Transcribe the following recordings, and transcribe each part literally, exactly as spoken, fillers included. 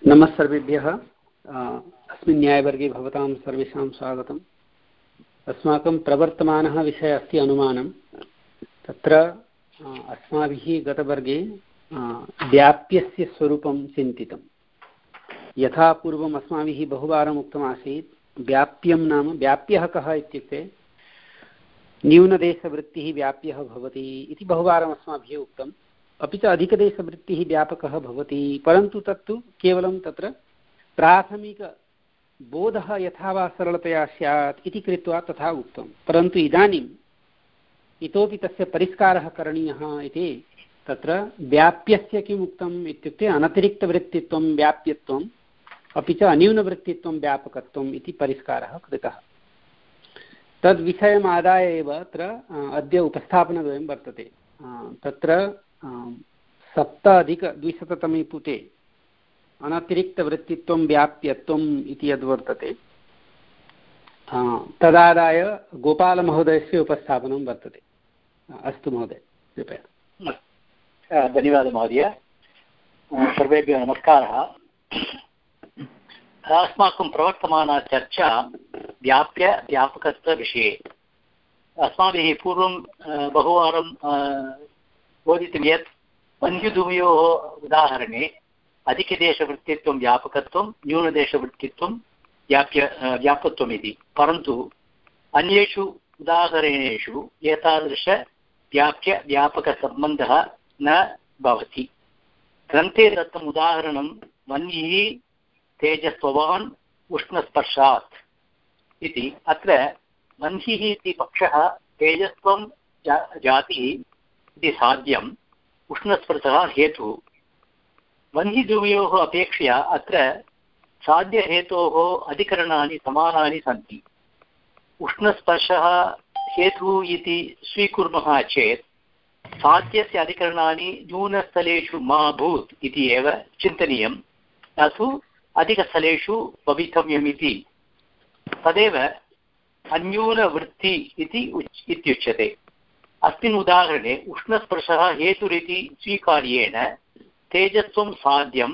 नमः सर्वेभ्यः। अस्मिन् न्यायवर्गे भवतां सर्वेषां स्वागतम्। अस्माकं प्रवर्तमानः विषयः अस्ति अनुमानं। तत्र अस्माभिः गतवर्गे व्याप्यस्य स्वरूपं चिन्तितं। यथा पूर्वम् अस्माभिः बहुवारम् उक्तमासीत्, व्याप्यं नाम व्याप्यः कः इत्युक्ते न्यूनदेशवृत्तिः व्याप्यः भवति इति बहुवारम् अस्माभिः उक्तम्। अपि च अधिकदेशवृत्तिः व्यापकः भवति, परन्तु तत्तु केवलं तत्र प्राथमिकबोधः यथा वा सरलतया स्यात् इति कृत्वा तथा उक्तं। परन्तु इदानीम् इतोपि तस्य परिष्कारः करणीयः इति तत्र व्याप्यस्य किम् उक्तम् इत्युक्ते अनतिरिक्तवृत्तित्वं व्याप्यत्वम् अपि च अन्यूनवृत्तित्वं व्यापकत्वम् इति परिष्कारः कृतः। तद्विषयम् आदाय एव अत्र अद्य उपस्थापनद्वयं वर्तते। तत्र सप्त अधिकद्विशततमे पुटे अनतिरिक्तवृत्तित्वं व्याप्यत्वम् इति यद्वर्तते तदादाय गोपालमहोदयस्य उपस्थापनं वर्तते। अस्तु महोदय, कृपया। धन्यवादः महोदय। सर्वेभ्यः नमस्कारः। अस्माकं प्रवर्तमाना चर्चा व्याप्य व्यापकत्वविषये। अस्माभिः पूर्वं बहुवारं बोधितं यत् मञ्जुधूमयोः उदाहरणे अधिकदेशवृत्तित्वं व्यापकत्वं, न्यूनदेशवृत्तित्वं व्याप्य व्यापकत्वम् इति। परन्तु अन्येषु उदाहरणेषु एतादृश व्याप्य व्यापकसम्बन्धः न भवति। ग्रन्थे दत्तम् उदाहरणं वह्निः तेजस्वान् उष्णस्पर्शात् इति। अत्र वह्निः इति पक्षः तेजस्त्वं जा जातिः इति साध्यम्, उष्णस्पर्शः हेतुः। वह्निधूमयोः अपेक्षया अत्र साध्यहेतोः अधिकरणानि समानानि सन्ति। उष्णस्पर्शः हेतुः इति स्वीकुर्मः चेत् साध्यस्य अधिकरणानि न्यूनस्थलेषु मा भूत् इति एव चिन्तनीयं, न तु अधिकस्थलेषु भवितव्यम् इति। तदेव अन्यूनवृत्ति इति इत्युच्यते। अस्मिन् उदाहरणे उष्णस्पर्शः हेतुरिति स्वीकार्येण तेजस्त्वं साध्यं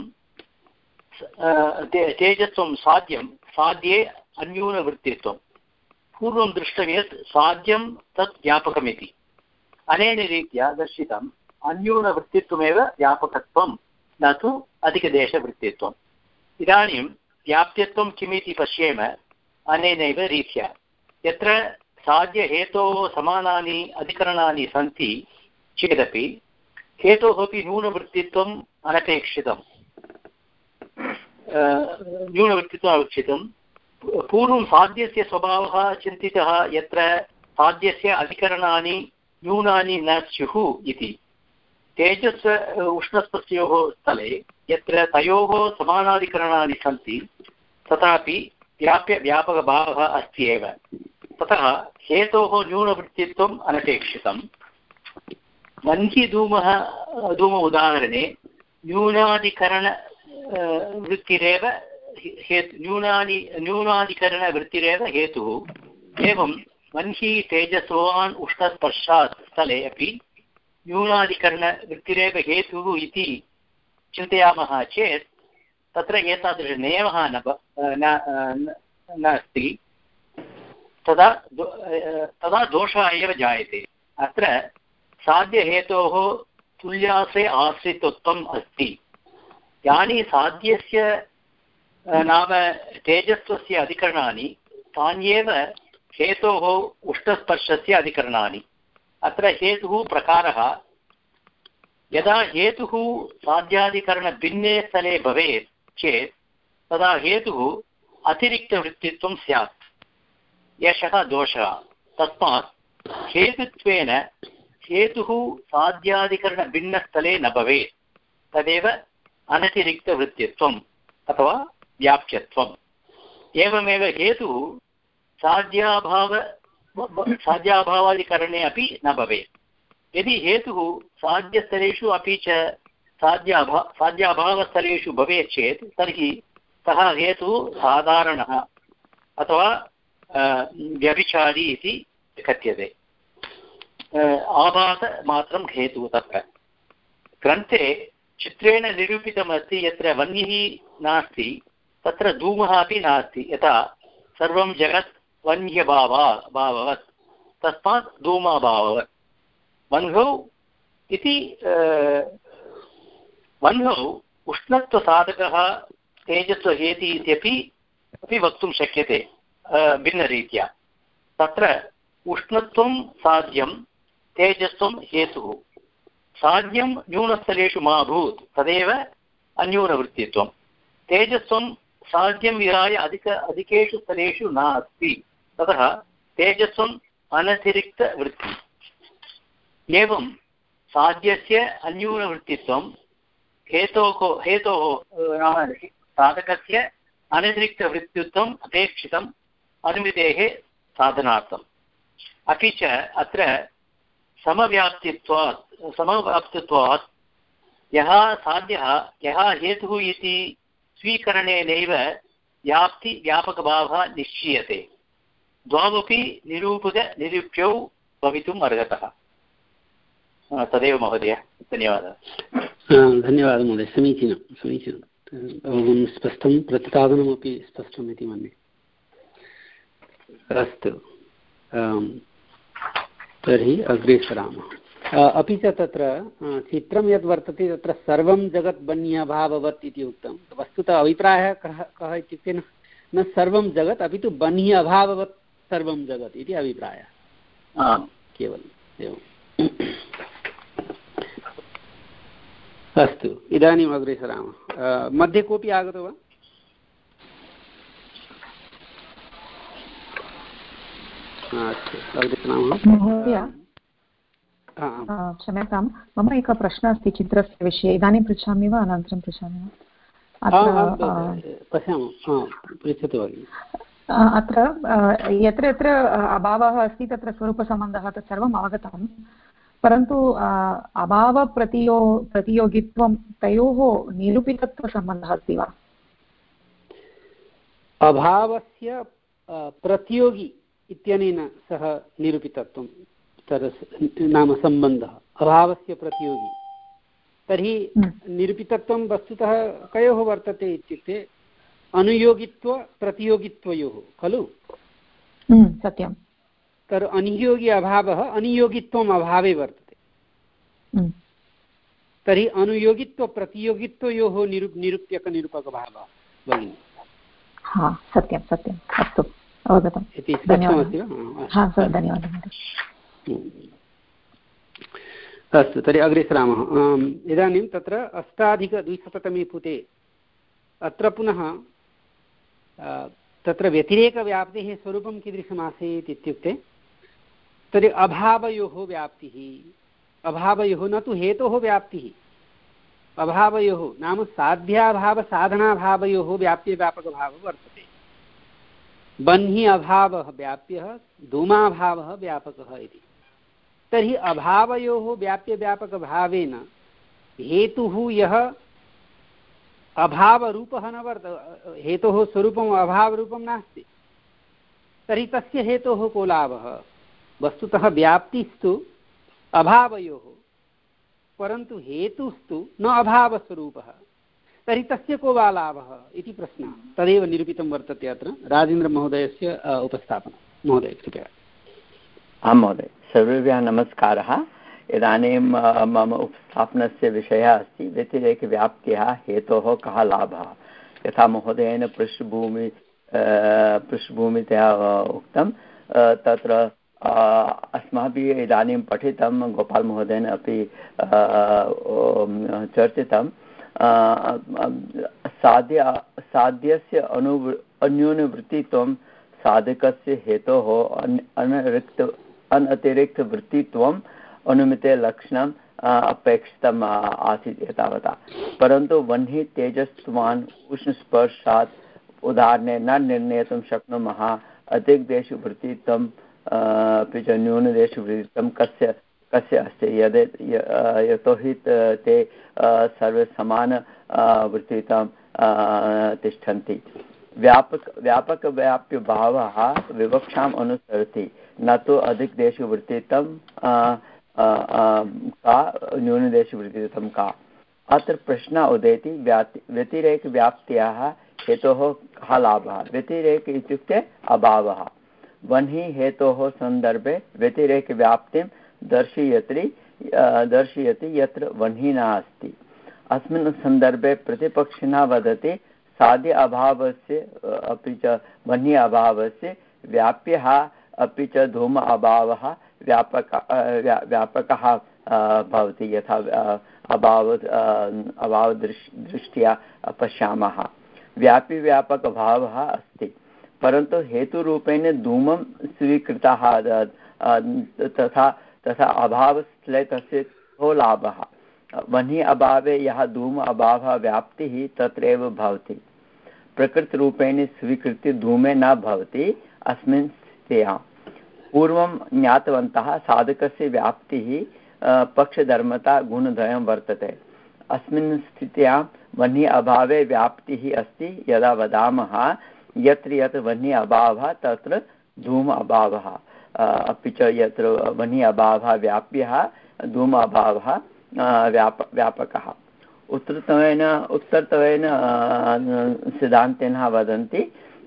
तेजस्त्वं साध्यं साध्ये अन्यूनवृत्तित्वं। पूर्वं दृष्टं यत् साध्यं तत् व्यापकमिति। अनेन रीत्या दर्शितम् अन्यूनवृत्तित्वमेव व्यापकत्वं, न तु अधिकदेशवृत्तित्वम्। इदानीं व्याप्यत्वं किमिति पश्येम अनेनैव रीत्या। यत्र साध्यहेतोः समानानि अधिकरणानि सन्ति चेदपि हेतोः अपि न्यूनवृत्तित्वम् अनपेक्षितं न्यूनवृत्तित्वम् अपेक्षितं। पूर्वं साध्यस्य स्वभावः चिन्तितः यत्र साध्यस्य अधिकरणानि न्यूनानि न स्युः इति। तेजस् उष्णस्पर्शयोः स्थले यत्र तयोः समानाधिकरणानि सन्ति तथापि व्याप्य व्यापकभावः अस्ति एव। ततः हेतोः न्यूनवृत्तित्वम् अनपेक्षितम्। वह्निधूमः धूम उदाहरणे न्यूनाधिकरण वृत्तिरेव हेतु न्यूनानि न्यूनाधिकरणवृत्तिरेव हेतुः। एवं वह्निः तेजस्वान् उष्णस्पर्शात् स्थले अपि न्यूनाधिकरणवृत्तिरेव हेतुः इति चिन्तयामः चेत् तत्र एतादृशनियमः न नास्ति। तदा तदा दोषः एव जायते। अत्र साध्यहेतोः तुल्याश्रय आश्रितत्वम् अस्ति। यानि साध्यस्य नाम तेजस्त्वस्य अधिकरणानि तान्येव हेतोः उष्णस्पर्शस्य अधिकरणानि। अत्र हेतुः प्रकारः यदा हेतुः साध्याधिकरणभिन्ने स्थले भवेत् चेत् तदा हेतुः अतिरिक्तवृत्तित्वं स्यात्। एषः दोषः। तस्मात् हेतुत्वेन हेतुः साध्याधिकरणभिन्नस्थले न भवेत्। तदेव अनतिरिक्तवृत्तित्वम् अथवा व्याप्यत्वम्। एवमेव हेतुः साध्याभाव साध्याभावादिकरणे अपि न भवेत्। यदि हेतुः साध्यस्थलेषु अपि च साध्याभा साध्याभावस्थलेषु भवेत् चेत् तर्हि सः हेतुः साधारणः अथवा व्यभिचारी इति कथ्यते। आभासमात्रं हेतुः। तत्र ग्रन्थे चित्रेण निरूपितमस्ति यत्र वह्निः नास्ति तत्र धूमः अपि नास्ति। यथा सर्वं जगत् वह्न्यभावा भाववत् तस्मात् धूमाभाववत्। वह्नौ इति वह्नौ उष्णत्वसाधकः तेजस्वहेति इत्यपि अपि वक्तुं शक्यते भिन्नरीत्या। तत्र उष्णत्वं साध्यं तेजस्त्वं हेतुः। साध्यं न्यूनस्थलेषु मा भूत् तदेव अन्यूनवृत्तित्वं। तेजस्त्वं साध्यं विहाय अधिक अधिकेषु स्थलेषु नास्ति ततः तेजस्त्वम् अनतिरिक्तवृत्ति। एवं साध्यस्य अन्यूनवृत्तित्वं हेतोः हेतोः नाम साधकस्य अनतिरिक्तवृत्तित्वम् अपेक्षितम् अनुमितेः साधनार्थम्। अपि च अत्र समव्याप्तित्वात् समव्याप्तित्वात् यः साध्यः यः हेतुः इति स्वीकरणेनैव व्याप्ति व्यापकभावः निश्चीयते। द्वावपि निरूपक निरूप्यौ भवितुम् अर्हतः। तदेव महोदय, धन्यवादः। धन्यवादः महोदय, समीचीनं समीचीनं अहं स्पष्टं प्रतिपादनमपि स्पष्टम् इति मन्ये। अस्तु, तर्हि अग्रे सरामः। अपि च तत्र चित्रं यद् वर्तते तत्र सर्वं जगत् बन्ह्यभाववत् इति उक्तं। वस्तुतः अभिप्रायः कः कः इत्युक्ते न सर्वं जगत् अपि तु बन्ह्य अभाववत् सर्वं जगत् इति अभिप्रायः केवलम् एवम्। अस्तु, इदानीम् अग्रे सरामः। मध्ये कोऽपि आगतो वा? अस्तु, अग्रे सरामः। क्षम्यतां, मम एकः प्रश्नः अस्ति चित्रस्य विषये। इदानीं पृच्छामि वा अनन्तरं पृच्छामि वा? अत्र यत्र यत्र अभावः अस्ति तत्र स्वरूपसम्बन्धः तत्सर्वम् अवगतं, परन्तु अभावप्रतियो प्रतियोगित्वं तयोः निरूपितत्वसम्बन्धः अस्ति वा? अभावस्य प्रतियोगी इत्यनेन सह निरूपितत्वं नाम सम्बन्धः अभावस्य प्रतियोगी। तर्हि निरूपितत्वं वस्तुतः कयोः वर्तते इत्युक्ते अनुयोगित्व प्रतियोगित्वयोः खलु? सत्यं। तर्हि अनुयोगी अभावः अनुयोगित्वम् अभावे वर्तते। तर्हि अनुयोगित्व प्रतियोगित्वयोः निरू निरूप्यकनिरूपकभावः भगिनि। हा, सत्यं सत्यम्। अस्तु, अवगतम्। इति स्पष्टमस्ति वा? हा सर्, धन्यवादः। अस्तु, तर्हि अग्रे सरामः। इदानीं तत्र अष्टाधिकद्विशततमे पुटे अत्र पुनः तत्र व्यतिरेकव्याप्तेः स्वरूपं कीदृशमासीत् इत्युक्ते तर्हि अभावयोः व्याप्तिः, अभावयोः न तु हेतोः व्याप्तिः, अभावयोः नाम साध्याभावसाधनाभावयोः व्याप्यव्यापकभावः वर्तते। बन्हि अभावः व्याप्यः, धूमाभावः व्यापकः इति। तर्हि अभावयोः व्याप्यव्यापकभावेन हेतुः यः अभावरूपः न वर्तते, हेतोः स्वरूपम् अभावरूपं नास्ति, तर्हि तस्य हेतोः को लाभः? वस्तुतः व्याप्तिस्तु अभावयोः, परन्तु हेतुस्तु न अभावस्वरूपः, तर्हि तस्य को वा लाभः इति प्रश्नः। तदेव निरूपितं वर्तते अत्र राजेन्द्रमहोदयस्य उपस्थापनं। महोदय कृपया। आं महोदय, सर्वेभ्यः नमस्कारः। इदानीं मम उपस्थापनस्य विषयः अस्ति व्यतिरेकव्याप्त्याः हेतोः कः लाभः। यथा महोदयेन पृष्ठभूमि पृष्ठभूमितया उक्तं, तत्र अस्माभिः इदानीं पठितं, गोपालमहोदयेन अपि चर्चितं, साध्य साध्यस्य अनु अन्यूनवृत्तित्वं साधकस्य हेतोः अनतिरिक्त अनतिरिक्तवृत्तित्वम् अनुमिते लक्षणम् अपेक्षितम् आसीत् एतावता। परन्तु वह्नि तेजस्वान् उष्णस्पर्शात् उदाहरणेन न निर्णेतुं शक्नुमः अधिकदेशु वृत्तित्वं अपि च न्यूनदेशु वृत्तित्वं कस्य कस्य अस्ति। यद् यतोहि ते सर्वे समान वृत्तित्वं तिष्ठन्ति। व्यापक व्यापकव्याप्यभावः विवक्षाम् अनुसरति, न तु अधिकदेशु वृत्तित्वं का न्यूनदेशु वृत्तित्वं का। अत्र प्रश्नः उदेति व्यतिरेकव्याप्त्याः हेतोः कः लाभः। व्यतिरेक इत्युक्ते अभावः। वह्नि हेतोः सन्दर्भे व्यतिरेकव्याप्तिं दर्शयति दर्शयति यत्र वह्नि नास्ति। अस्मिन् सन्दर्भे प्रतिपक्षिणः वदति साध्य अभावस्य अपि च वह्नि अभावस्य व्याप्यः अपि च धूम अभावः व्यापक व्यापकः भवति। यथा अभाव अभावदृष्ट्या पश्यामः व्यापी व्यापकभावः अस्ति, परन्तु हेतुरूपेण धूमं स्वीकृतः तथा तथा अभावस्थले तस्य को लाभः। वह्नि अभावे यः धूम अभावः व्याप्तिः तत्रैव भवति। प्रकृतिरूपेण स्वीकृत्य धूमे न भवति। अस्मिन् स्थित्यां पूर्वं ज्ञातवन्तः साधकस्य व्याप्तिः पक्षधर्मता गुणद्वयं वर्तते। अस्मिन् स्थित्यां वह्नि अभावे व्याप्तिः अस्ति। यदा वदामः यत्र यत्र वह्नि अभावः तत्र धूम अभावः, अपि च यत्र वह्नि अभावः व्याप्यः धूम अभावः व्याप व्यापकः। उत्तरत्वेन उत्तरत्वेन सिद्धान्तेन वदन्ति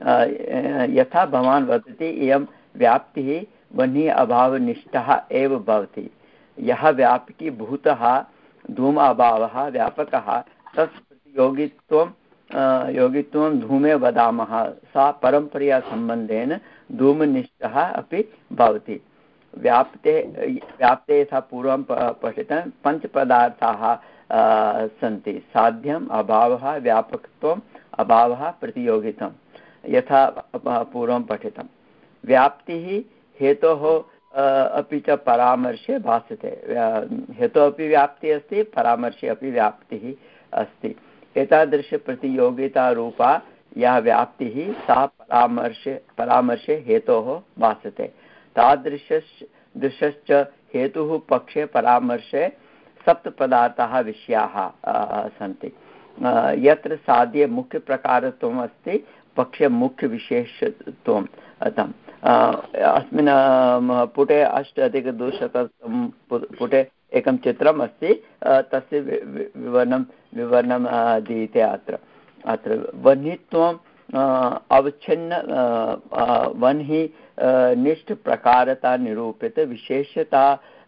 यथा भवान् वदति इयं व्याप्तिः वह्नि अभावनिष्ठः एव भवति। यः व्यापकी भूतः धूम अभावः व्यापकः तत् प्रतियोगित्वं योगित्वं धूमे वदामः। सा परम्परया सम्बन्धेन धूमनिष्ठः अपि भवति। व्याप्ते व्याप्ते यथा पूर्वं पठितं पञ्चपदार्थाः सन्ति। साध्यम् अभावः व्यापकत्वम् अभावः प्रतियोगितं यथा पूर्वं पठितं। व्याप्तिः हेतोः अपि च परामर्शे भासते। हेतोः अपि व्याप्तिः अस्ति, परामर्शे अपि व्याप्तिः अस्ति। एतादृशप्रतियोगितारूपा या व्याप्तिः सा परामर्शे परामर्शे हेतोः भासते। तादृशश्च दृशश्च हेतुः पक्षे परामर्शे सप्तपदार्थाः विषयाः सन्ति। यत्र साध्ये मुख्यप्रकारत्वम् अस्ति पक्षे मुख्यविशेषत्वं तम्। अस्मिन् पुटे अष्टाधिकद्विशतं पुटे एकं चित्रम् अस्ति, तस्य विवरणं विवरणं दीयते अत्र। अत्र वह्नित्वम् अवच्छिन्न वह्नि निष्ठप्रकारता निरूपित विशेषता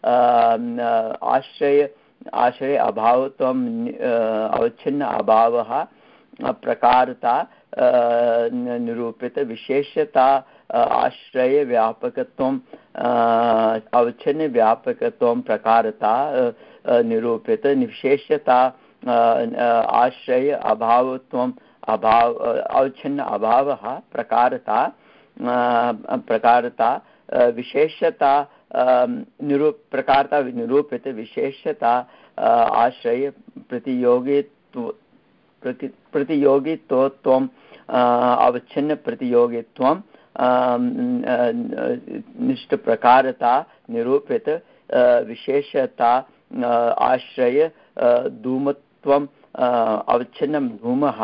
आश्रय आश्रय अभावत्वम् अवच्छिन्न अभावः प्रकारता निरूपित विशेषता आश्रय व्यापकत्वम् अवच्छिन्न व्यापकत्वं प्रकारता निरूपित विशेषता आश्रय अभावत्वम् अभाव अवच्छिन्न अभावः प्रकारता प्रकारता विशेषता निरूप प्रकारता निरूपित विशेषता आश्रय प्रतियोगित्व प्रतियोगित्वत्वम् अवच्छिन्न प्रतियोगित्वं निष्ठप्रकारता निरूपित विशेषता आश्रय धूमत्वम् अवच्छिन्नं धूमः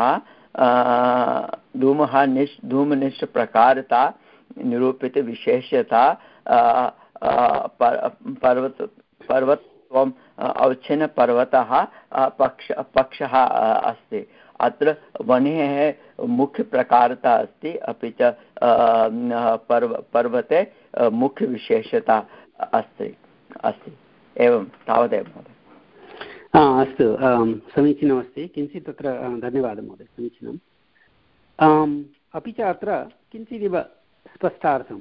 धूमः निष् धूमनिष्ठप्रकारता निरूपित विशेषता पर्वत पर्वतत्वम् अवच्छिन्न पर्वतः पक्ष पक्षः अस्ति। अत्र वह्नेः मुख्यप्रकारता अस्ति, अपि च पर्व पर्वते मुख्यविशेषता अस्ति अस्ति एवं तावदेव महोदय। अस्तु, समीचीनमस्ति। किञ्चित् तत्र धन्यवादः महोदय, समीचीनम्। अपि च अत्र किञ्चिदिव स्पष्टार्थं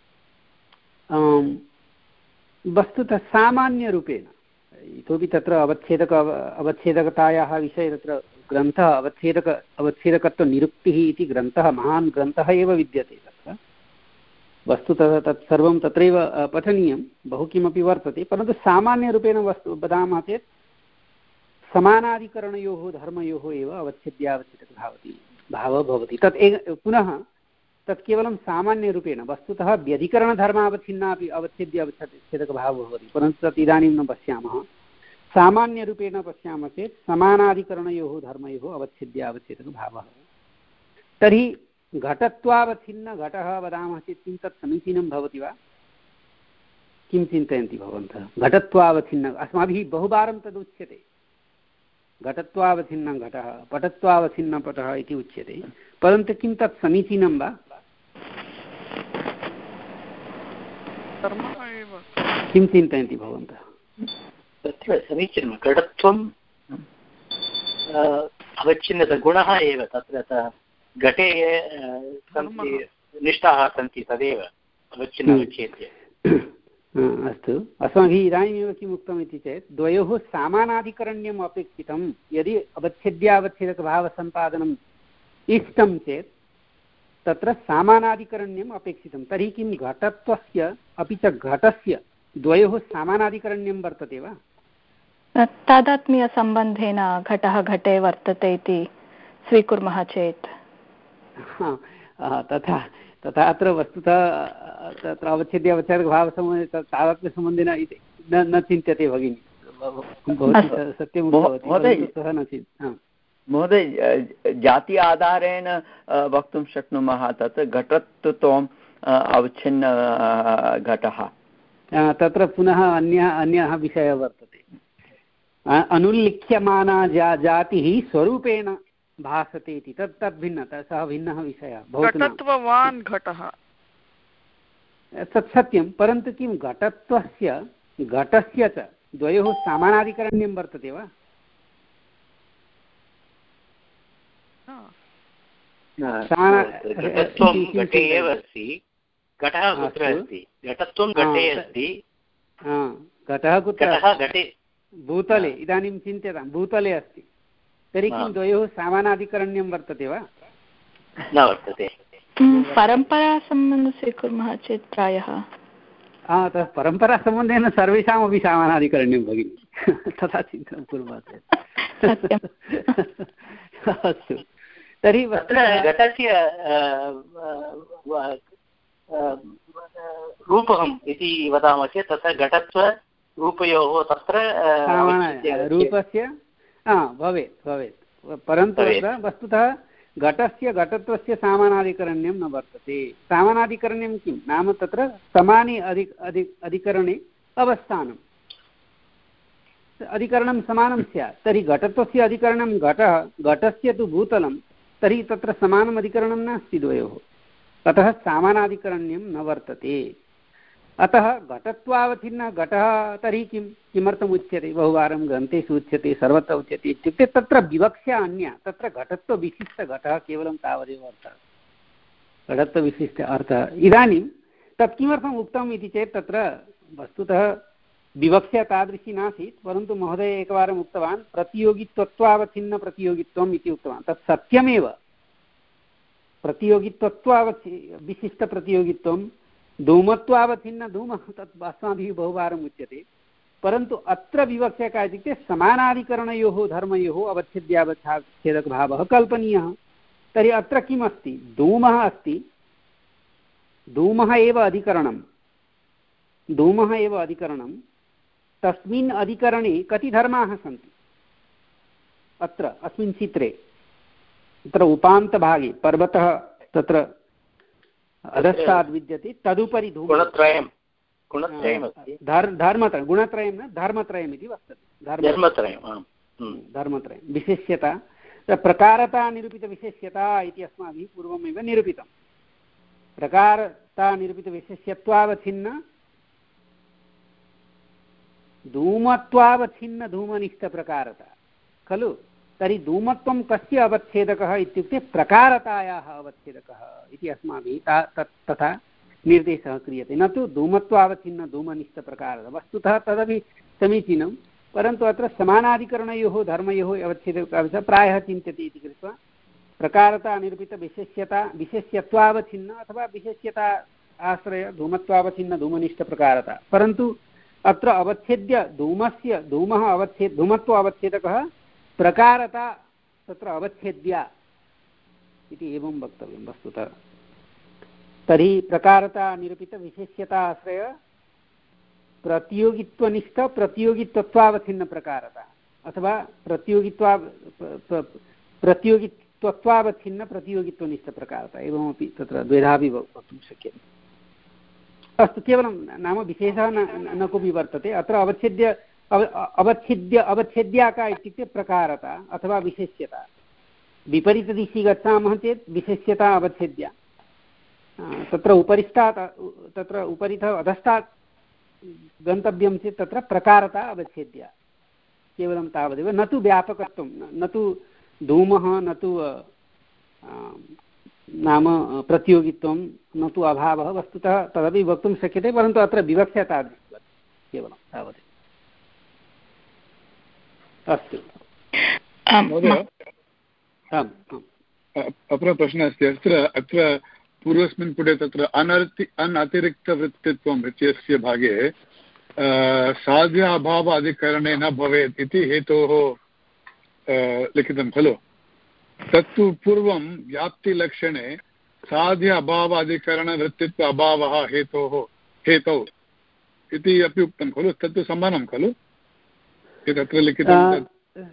वस्तुतः सामान्यरूपेण इतोपि तत्र अवच्छेदक अवच्छेदकतायाः विषये तत्र ग्रन्थः अवच्छेदक अवच्छेदकत्वनिरुक्तिः इति ग्रन्थः महान् ग्रन्थः एव विद्यते। तत्र वस्तुतः तत् सर्वं तत्रैव पठनीयं, बहु किमपि वर्तते, परन्तु सामान्यरूपेण वस्तु वदामः चेत् समानाधिकरणयोः धर्मयोः एव अवच्छेद्यावच्छेदकभावति भावः भवति। तत् एक पुनः तत् केवलं सामान्यरूपेण, वस्तुतः व्यधिकरणधर्मावच्छिन्नापि अवच्छेद्यावच्छेदकभावः भवति, परन्तु तत् इदानीं न पश्यामः। सामान्यरूपेण पश्यामः चेत् समानाधिकरणयोः धर्मयोः अवच्छेद्यावच्छेदकभावः। तर्हि घटत्वावच्छिन्न घटः वदामः चेत् किं तत् समीचीनं भवति वा? किं चिन्तयन्ति भवन्तः? घटत्वावच्छिन्न अस्माभिः बहुवारं तदुच्यते, घटत्वावच्छिन्नः घटः पटत्वावच्छिन्नः पटः इति उच्यते, परन्तु किं तत् समीचीनं वा? किं चिन्तयन्ति भवन्तः? तत्र समीचीनं घटत्वं अवच्छिन्नतगुणः एव तत्र घटे सन्ति निष्ठाः सन्ति तदेव अवच्छिन्न अवच्छेद्य। अस्तु, अस्माभिः इदानीमेव किम् उक्तम् इति चेत् द्वयोः सामानाधिकरण्यम् अपेक्षितं। यदि अवच्छेद्यावच्छेदकभावसम्पादनम् इष्टं चेत् तत्र सामानाधिकरण्यम् अपेक्षितं। तर्हि किं घटत्वस्य अपि च घटस्य द्वयोः सामानाधिकरण्यं वर्तते वा? तादात्म्यसम्बन्धेन घटः घटे वर्तते इति स्वीकुर्मः चेत् तथा तथा अत्र वस्तुतः तत्र अवच्छेद्य अवच्छेदकभावसम्बन्धे तादात्म्यसम्बन्धेन इति न न चिन्त्यते भगिनि। सत्यम् उक्तवती, सः न चिन्त्य महोदय, जाति आधारेण वक्तुं शक्नुमः तत् घटत्वम् अवच्छिन्न घटः। तत्र पुनः अन्यः अन्यः विषयः वर्तते। अनुल्लिख्यमाना जा जातिः स्वरूपेण भासते इति, तत् तद् भिन्नः, सः भिन्नः विषयः। घटत्ववान् घटः तत् सत्यं, परन्तु किं घटत्वस्य घटस्य च द्वयोः सामानाधिकरण्यं वर्तते वा? घटत्वं घटे एव अस्ति, घटः कुत्र अस्ति? घटत्वं घटे अस्ति, घटः कुत्र? घटे भूतले। इदानीं चिन्त्यतां, भूतले अस्ति, तर्हि किं द्वयोः सामानाधिकरण्यं वर्तते वा? न वर्तते। परम्परासम्बन्धं स्वीकुर्मः चेत् प्रायः तत् परम्परासम्बन्धेन सर्वेषामपि सामानाधिकरण्यं भगिनि, तथा चिन्तनं कुर्मः चेत्। अस्तु, तर्हि तत्र घटस्य रूपकम् इति वदामः चेत् तत्र घटत्व रूपयोः तत्र रूपस्य भवेत् भवेत् परन्तु तत्र वस्तुतः घटस्य घटत्वस्य सामानाधिकरण्यं न वर्तते। सामानाधिकरण्यं किं नाम? तत्र समाने अधि अधि अधिकरणे अवस्थानम्, अधिकरणं समानं स्यात्। तर्हि घटत्वस्य अधिकरणं घटः, घटस्य तु भूतलं, तर्हि तत्र समानम् अधिकरणं नास्ति द्वयोः, अतः सामानाधिकरण्यं न वर्तते। अतः घटत्वावच्छिन्नः घटः तर्हि किं किमर्थम् उच्यते? बहुवारं ग्रन्थेषु उच्यते, सर्वत्र उच्यते। इत्युक्ते तत्र विवक्षा अन्या, तत्र घटत्वविशिष्टघटः केवलं तावदेव अर्थः, घटत्वविशिष्ट अर्थः। इदानीं तत् किमर्थम् उक्तम् इति चेत् तत्र वस्तुतः विवक्षा तादृशी नासीत्, परन्तु महोदय एकवारम् उक्तवान् प्रतियोगित्वत्वावच्छिन्न प्रतियोगित्वम् इति उक्तवान्। तत् सत्यमेव, प्रतियोगित्वत्वावच्छि विशिष्टप्रतियोगित्वं, धूमत्वावच्छिन्न धूमः, तत् अस्माभिः बहुवारम् उच्यते। परन्तु अत्र विवक्षा का इत्युक्ते समानाधिकरणयोः धर्मयोः अवच्छेद्यावच्छेदकभावः कल्पनीयः। तर्हि अत्र किम् अस्ति? धूमः अस्ति, धूमः एव अधिकरणं, धूमः एव अधिकरणं। तस्मिन् अधिकरणे कति धर्माः सन्ति? अत्र अस्मिन् चित्रे तत्र उपान्तभागे पर्वतः तत्र अधस्ताद् विद्यते, तदुपरि गुणत्रयं गुणत्रयमस्ति, धर्मत्रयं, गुणत्रयं न धर्मत्रयम् इति वर्तते। धर्मत्रयं धर्मत्रयं विशेष्यता, प्रकारता निरूपितविशेष्यता इति अस्माभिः पूर्वमेव निरूपितं। प्रकारता निरूपितविशेष्यत्वावच्छिन्न धूमत्वावच्छिन्न धूमनिष्ठप्रकारता खलु? तर्हि धूमत्वं कस्य अवच्छेदकः इत्युक्ते प्रकारतायाः अवच्छेदकः इति अस्माभिः तथा निर्देशः क्रियते, न तु धूमत्वावच्छिन्न धूमनिष्ठप्रकारः। वस्तुतः तदपि समीचीनं, परन्तु अत्र समानाधिकरणयोः धर्मयोः अवच्छेदकः प्रायः चिन्त्यते इति कृत्वा प्रकारता निरूपितविशेष्यता विशेष्यत्वावच्छिन्न अथवा विशेष्यता आश्रय धूमत्वावच्छिन्न धूमनिष्ठप्रकारता। परन्तु अत्र अवच्छेद्य धूमस्य धूमः अवच्छेद धूमत्व अवच्छेदकः, प्रकारता तत्र अवच्छेद्या इति एवं वक्तव्यं वस्तुतः। तर्हि प्रकारता निरूपितविशेष्यता आश्रय प्रतियोगित्वनिष्ठ प्रतियोगित्वत्वावच्छिन्न प्रकारता अथवा प्रतियोगित्वा प्रतियोगित्वत्वावच्छिन्न प्रतियोगित्वनिष्ठप्रकारता, एवमपि तत्र द्वेधापि वक्तुं शक्यते। अस्तु, केवलं नाम विशेषः न न कोऽपि वर्तते। अत्र अवच्छेद्य अव अवच्छिद्य अवच्छेद्याका इत्युक्ते प्रकारता अथवा विशेष्यता। विपरीतदिशि गच्छामः चेत् विशेष्यता अवच्छेद्या, तत्र उपरिष्टात् तत्र उपरितः अधस्तात् गन्तव्यं चेत् तत्र प्रकारता अवच्छेद्या, केवलं तावदेव, न तु व्यापकत्वं, न तु धूमः, न तु नाम प्रतियोगित्वं, न तु अभावः। वस्तुतः तदपि वक्तुं शक्यते, परन्तु अत्र विवक्षा तादृशी केवलं तावदेव। अस्तु, अपरः प्रश्नः अस्ति। अत्र अत्र पूर्वस्मिन् पुटे तत्र अनर्ति अनतिरिक्तवृत्तित्वं इत्यस्य भागे साध्य अभाव अधिकरणे न भवेत् इति हेतोः लिखितं खलु। तत्तु पूर्वं व्याप्तिलक्षणे साध्य अभाव अधिकरणवृत्तित्व अभावः हेतोः हेतौ इति अपि उक्तं खलु। तत्तु समानं खलु तत्र लिखितं।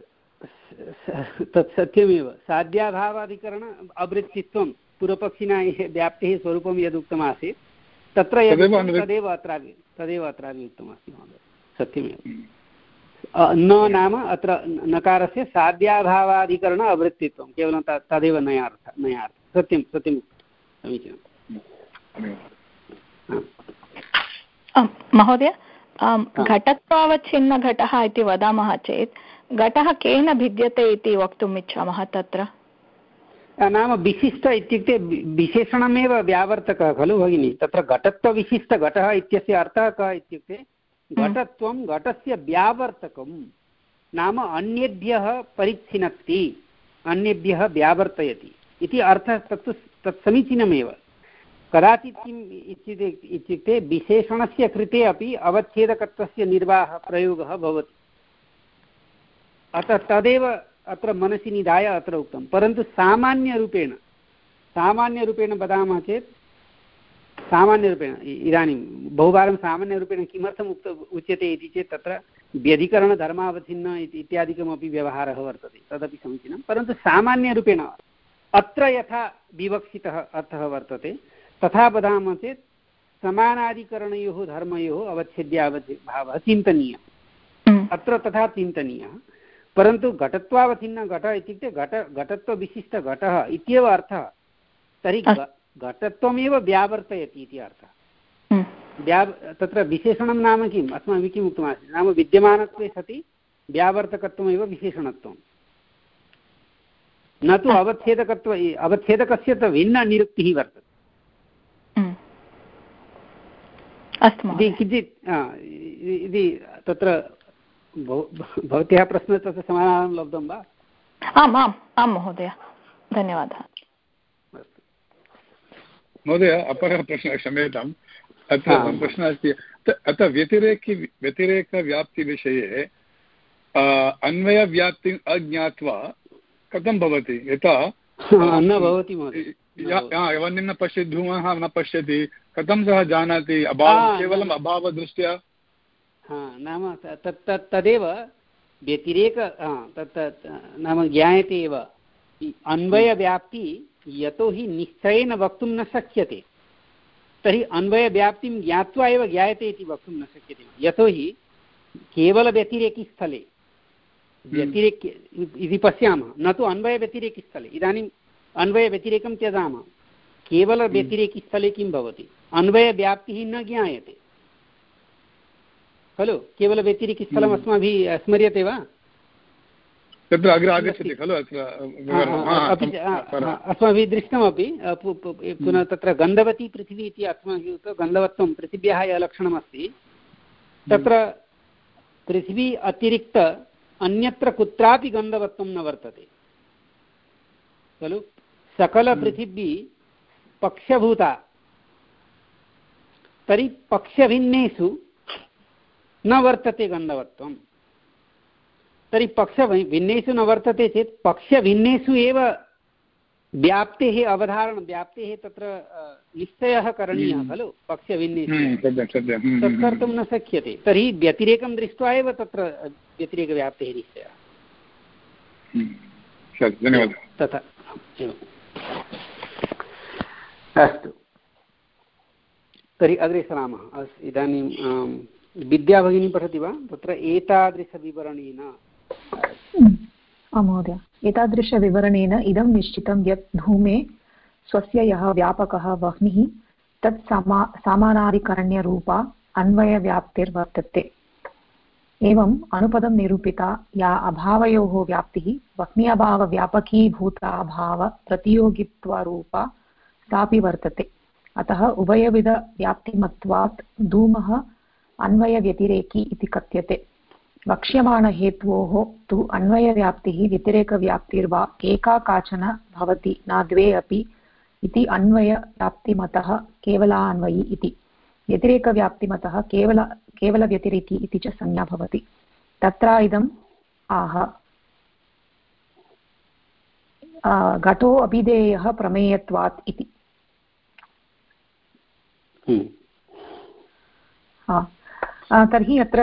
तत् सत्यमेव, साध्याभावाधिकरण अवृत्तित्वं पूर्वपक्षिणा व्याप्तेः स्वरूपं यदुक्तमासीत् तत्र तदेव अत्रापि तदेव अत्रापि उक्तमस्ति महोदय, सत्यमेव। न नाम अत्र नकारस्य साध्याभावाधिकरण अवृत्तित्वं केवलं तदेव नयार्थ नयार्थ सत्यं सत्यं समीचीनं। महोदय, घटत्वावच्छिन्नघटः इति वदामः चेत् घटः केन भिद्यते इति वक्तुम् इच्छामः तत्र? नाम विशिष्ट इत्युक्ते विशेषणमेव व्यावर्तकः खलु भगिनी। तत्र घटत्वविशिष्टघटः इत्यस्य अर्थः कः इत्युक्ते घटत्वं घटस्य व्यावर्तकं, नाम अन्येभ्यः परिच्छिनत्ति, अन्येभ्यः व्यावर्तयति इति अर्थः। तत्तु तत् समीचीनमेव। कदाचित् किम् इत्युक्ते इत्युक्ते विशेषणस्य कृते अपि अवच्छेदकत्वस्य निर्वाहः प्रयोगः भवति। अतः तदेव अत्र मनसि निधाय अत्र उक्तं। परन्तु सामान्यरूपेण सामान्यरूपेण वदामः चेत् सामान्यरूपेण इदानीं बहुवारं सामान्यरूपेण किमर्थम् उक्त उच्यते इति चेत् तत्र व्यधिकरणधर्मावच्छिन्न इत्यादिकमपि व्यवहारः वर्तते, तदपि समीचीनं। परन्तु सामान्यरूपेण अत्र यथा विवक्षितः अर्थः वर्तते तथा वदामः चेत् समानादिकरणयोः धर्मयोः अवच्छेद्यावच्छेदभावः चिन्तनीयः, अत्र तथा चिन्तनीयः। परन्तु घटत्वावच्छिन्न घट इत्युक्ते घट घटत्वविशिष्टघटः इत्येव अर्थः। तर्हि घटत्वमेव व्यावर्तयति इति अर्थः। व्या तत्र विशेषणं नाम किम्? अस्माभिः किम् उक्तमासीत्? नाम विद्यमानत्वे सति व्यावर्तकत्वमेव विशेषणत्वं, न तु अवच्छेदकत्व। अवच्छेदकस्य तु भिन्ननिरुक्तिः वर्तते। इति किञ्चित् इति तत्र भवत्याः प्रश्नः तस्य समाधानं लब्धं वा? आम् आम् आं महोदय, धन्यवादः। महोदय, अपरः प्रश्नः, क्षम्यताम्, अत्र प्रश्नः अस्ति। अत्र व्यतिरेकि व्यतिरेकव्याप्तिविषये अन्वयव्याप्तिम् अज्ञात्वा कथं भवति? यथा न भवति महोदय, यवन्यं न पश्यति, धूमः न पश्यति, कथं सः जानाति? अभावं केवलम् अभावदृष्ट्या। हा, नाम तत् तदेव व्यतिरेक तत् नाम ज्ञायते एव। अन्वयव्याप्ति यतोहि निश्चयेन वक्तुं न शक्यते, तर्हि अन्वयव्याप्तिं ज्ञात्वा एव ज्ञायते इति वक्तुं न शक्यते। यतोहि केवलव्यतिरेकिस्थले व्यतिरेक इति पश्यामः, न तु अन्वयव्यतिरेकिस्थले। इदानीम् अन्वयव्यतिरेकं त्यजामः, केवलव्यतिरेकिस्थले किं भवति? अन्वयव्याप्तिः न ज्ञायते खलु। केवलव्यतिरेकिस्थलम् अस्माभिः स्मर्यते वा? तत्र अग्रे आगच्छति खलु। अस्माभिः दृष्टमपि पुनः तत्र गन्धवती पृथिवी इति अस्माभिः उक्तं। गन्धवत्वं पृथिव्याः यः लक्षणमस्ति, तत्र पृथिवी अतिरिक्त अन्यत्र कुत्रापि गन्धवत्वं न वर्तते खलु। सकलपृथिवी पक्षभूता, तर्हि पक्षभिन्नेषु न वर्तते गन्धवत्वं। तर्हि पक्षभिन्नेषु न वर्तते चेत् पक्षभिन्नेषु एव व्याप्तेः अवधारण व्याप्तेः तत्र निश्चयः करणीयः खलु। पक्षभिन्नेषु तत् कर्तुं न शक्यते। तर्हि व्यतिरेकं दृष्ट्वा एव तत्र व्यतिरेकव्याप्तेः निश्चयः। तथा अस्तु, तर्हि अग्रे सरामः। इदानीं विद्या भगिनी पठति वा तत्र एतादृशविवरणेन? आं महोदय, एतादृशविवरणेन इदं निश्चितं यत् धूमे स्वस्य यः व्यापकः वह्निः तत् समा समानाधिकरण्यरूपा अन्वयव्याप्तिर्वर्तते। एवम् अनुपदं निरूपिता या अभावयोः व्याप्तिः वह्नि अभावव्यापकीभूताभावप्रतियोगित्वरूपा सापि वर्तते। अतः उभयविधव्याप्तिमत्वात् धूमः अन्वयव्यतिरेकी इति कथ्यते। वक्ष्यमाणहेतोः तु अन्वयव्याप्तिः व्यतिरेकव्याप्तिर्वा एका काचन भवति न द्वे अपि इति अन्वयव्याप्तिमतः केवलान्वयी इति। व्यतिरेकव्याप्तिमतः केवल केवलव्यतिरेकी इति च संज्ञा भवति। तत्र इदम् आह घटो अभिधेयः प्रमेयत्वात् इति। तर्हि अत्र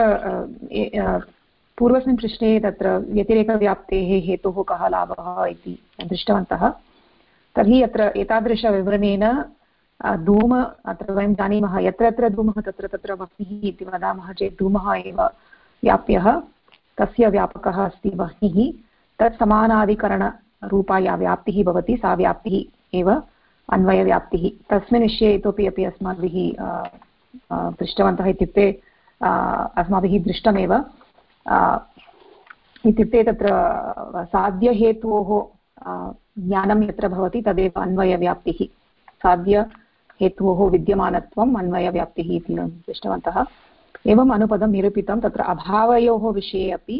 पूर्वस्मिन् पृष्ठे तत्र व्यतिरेकव्याप्तेः हेतुः कः लाभः इति दृष्टवन्तः। तर्हि अत्र एतादृशविवरणेन धूम अत्र वयं जानीमः यत्र यत्र धूमः तत्र तत्र वह्निः इति वदामः चेत् धूमः एव व्याप्यः, तस्य व्यापकः अस्ति वह्निः, तत् समानाधिकरणरूपा या व्याप्तिः भवति सा व्याप्तिः एव अन्वयव्याप्तिः। तस्मिन् विषये इतोपि अपि अस्माभिः दृष्टवन्तः, इत्युक्ते अस्माभिः दृष्टमेव, इत्युक्ते तत्र साध्यहेतोः ज्ञानं यत्र भवति तदेव अन्वयव्याप्तिः। साध्यहेतोः विद्यमानत्वम् अन्वयव्याप्तिः इति दृष्टवन्तः। एवम् अनुपदं निरूपितं तत्र अभावयोः विषये अपि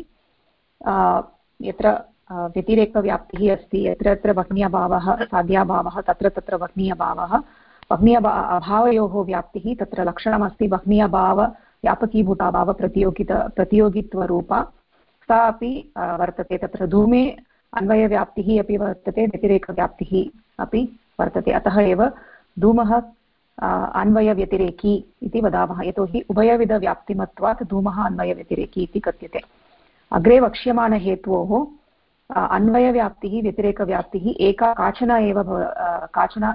यत्र व्यतिरेकव्याप्तिः अस्ति, यत्र यत्र वह्नि अभावः साध्याभावः तत्र तत्र वह्नि अभावः, वह्नि अभावयोः व्याप्तिः तत्र लक्षणमस्ति वह्नि अभाव व्यापकीभूताभाव प्रतियोगित प्रतियोगित्वरूपा सा अपि वर्तते। तत्र धूमे अन्वयव्याप्तिः अपि वर्तते, व्यतिरेकव्याप्तिः अपि वर्तते। अतः एव धूमः अन्वयव्यतिरेकी इति वदामः, यतोहि उभयविधव्याप्तिमत्वात् धूमः अन्वयव्यतिरेकी इति कथ्यते। अग्रे वक्ष्यमाणहेतोः अन्वयव्याप्तिः व्यतिरेकव्याप्तिः एका काचन एव काचन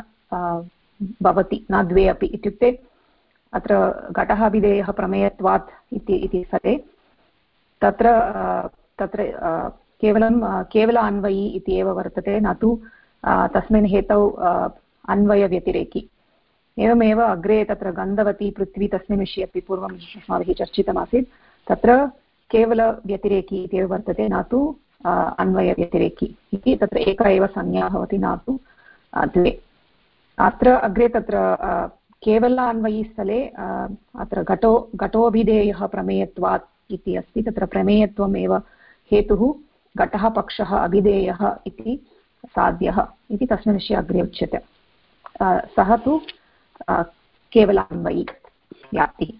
भवति न द्वे अपि, इत्युक्ते अत्र घटः अभिधेयः प्रमेयत्वात् इति इति सते तत्र तत्र केवलं केवल अन्वयी इति एव वर्तते, न तु तस्मिन् हेतौ अन्वयव्यतिरेकी। एवमेव अग्रे तत्र गन्धवती पृथ्वी तस्मिन् विषये अपि पूर्वम् अस्माभिः चर्चितमासीत्, तत्र केवलव्यतिरेकी इत्येव वर्तते, न तु अन्वयव्यतिरेकी इति। तत्र एका एव संज्ञा भवति, न तु द्वे। अत्र अग्रे तत्र केवलान्वयीस्थले अत्र घटो घटोऽभिधेयः प्रमेयत्वात् इति अस्ति। तत्र प्रमेयत्वमेव हेतुः, घटः पक्षः अभिधेयः इति साध्यः इति तस्मिन् विषये अग्रे उच्यते। सः तु केवलान्वयी व्याप्तिः।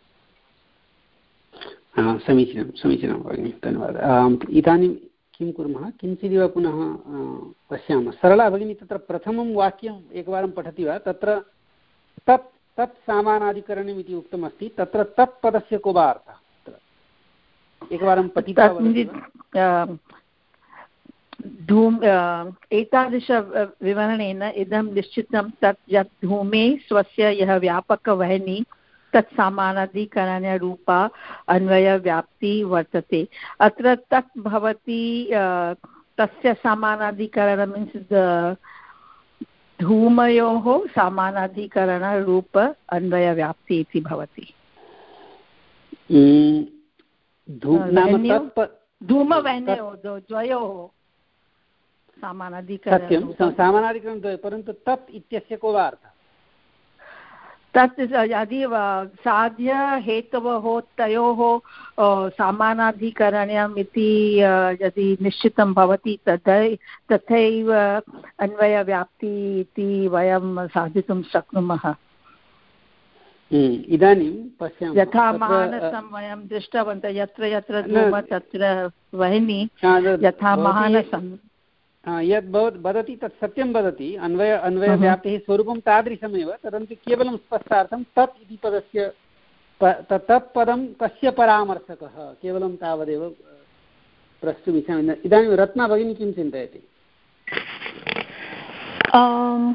समीचीनं समीचीनं भगिनि, धन्यवादः। इदानीं किं कुर्मः, किञ्चिदिव पुनः पश्यामः। सरला भगिनी, तत्र प्रथमं वाक्यम् एकवारं पठति वा? तत्र तत् तत् सामानाधिकरणम् इति उक्तमस्ति, तत्र तत् पदस्य को वा अर्थः? एकवारं पठित्वा धूम एतादृशविवरणेन इदं निश्चितं तत् यत् धूमे स्वस्य यः व्यापकवह्नि तत् समानाधिकरणरूपा अन्वयव्याप्ति वर्तते। अत्र तत् भवति तस्य समानाधिकरण मीन्स् धूमयोः समानाधिकरणरूप अन्वयव्याप्ति इति भवति। धूमवह्नयोः द्वयोः समानाधिकरणं समानाधिकरणं द्वयोः, परन्तु तत् इत्यस्य को वा अर्थः? तत् यदि साध्यहेतवः तयोः समानाधिकरणम् इति यदि निश्चितं भवति तथा तथैव अन्वयव्याप्ति इति वयं साधितुं शक्नुमः। इदानीं पश्यामः, यथा मानसं वयं दृष्टवन्तः, यत्र यत्र धूम तत्र वह्नि, यथा मानसं यद् वदति तत् सत्यं वदति, अन्वय अन्वयव्याप्तिः स्वरूपं तादृशमेव, परन्तु केवलं स्पष्टार्थं तत् इति पदस्य तत् पदं कस्य परामर्शकः केवलं तावदेव प्रष्टुमिच्छामि। इदानीं रत्ना भगिनी किं चिन्तयति?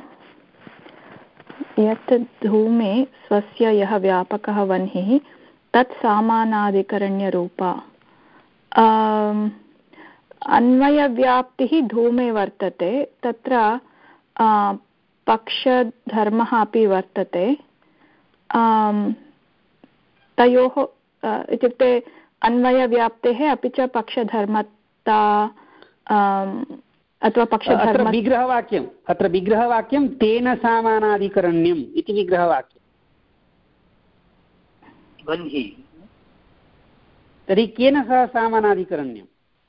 यत् धूमे स्वस्य यः व्यापकः वह्निः तत् सामानाधिकरण्यरूप। अन्वयव्याप्तिः धूमे वर्तते, तत्र पक्षधर्मः अपि वर्तते। तयोः इत्युक्ते अन्वयव्याप्तेः अपि च पक्षधर्मता अथवा पक्षधर्म। विग्रहवाक्यम् अत्र विग्रहवाक्यं तेन सामानाधिकरण्यम् इति विग्रहवाक्यं। तर्हि केन सह सामानाधिकरण्यं?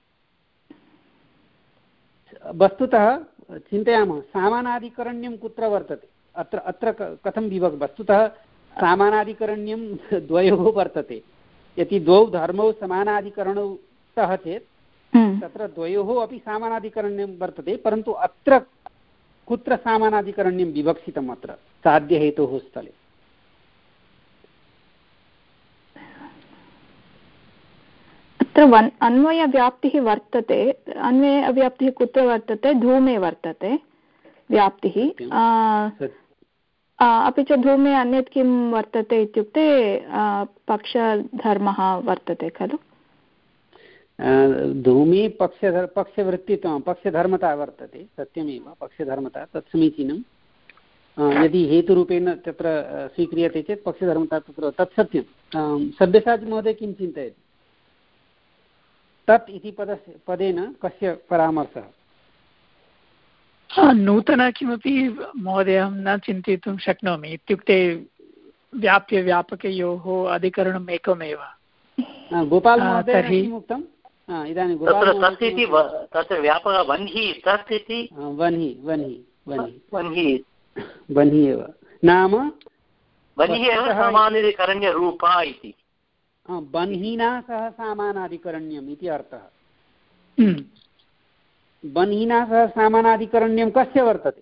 वस्तुतः चिन्तयामः, सामानाधिकरण्यं कुत्र वर्तते? अत्र अत्र कथं विभक् वस्तुतः सामानाधिकरण्यं द्वयोः वर्तते। यदि द्वौ धर्मौ समानाधिकरणौ स्तः चेत् तत्र द्वयोः अपि सामानाधिकरण्यं वर्तते, परन्तु अत्र कुत्र सामानाधिकरण्यं विवक्षितम्? अत्र साध्यहेतोः स्थले अत्र अन्वयव्याप्तिः वर्तते। अन्वयव्याप्तिः कुत्र वर्तते? धूमे वर्तते व्याप्तिः। अपि च धूमे अन्यत् किं वर्तते इत्युक्ते पक्षधर्मः वर्तते खलु। धूमे पक्षधर् पक्षवृत्तित्वं पक्षधर्मता वर्तते, सत्यमेव पक्षधर्मता, तत् समीचीनं। यदि हेतुरूपेण तत्र स्वीक्रियते चेत् पक्षधर्मता तत्र तत् सत्यं। सब्यसाचि महोदय किं चिन्तयति? तत् इति पदस्य पदेन कस्य परामर्शः? नूतन किमपि महोदय अहं न चिन्तयितुं शक्नोमि। इत्युक्ते व्याप्यव्यापकयोः अधिकरणम् एकमेव। गोपाल महोदय किम् उक्तम्? इदानीं तत्र व्यापकः वह्नि तत् इति वह्नि वह्नि वह्नि वह्नि वह्नि एव नाम वह्नि एव सामानाधिकरण्यरूपा इति। बन्हिना सह सामानाधिकरण्यम् इति अर्थः। बन्हिना सह सामानाधिकरण्यं कस्य वर्तते?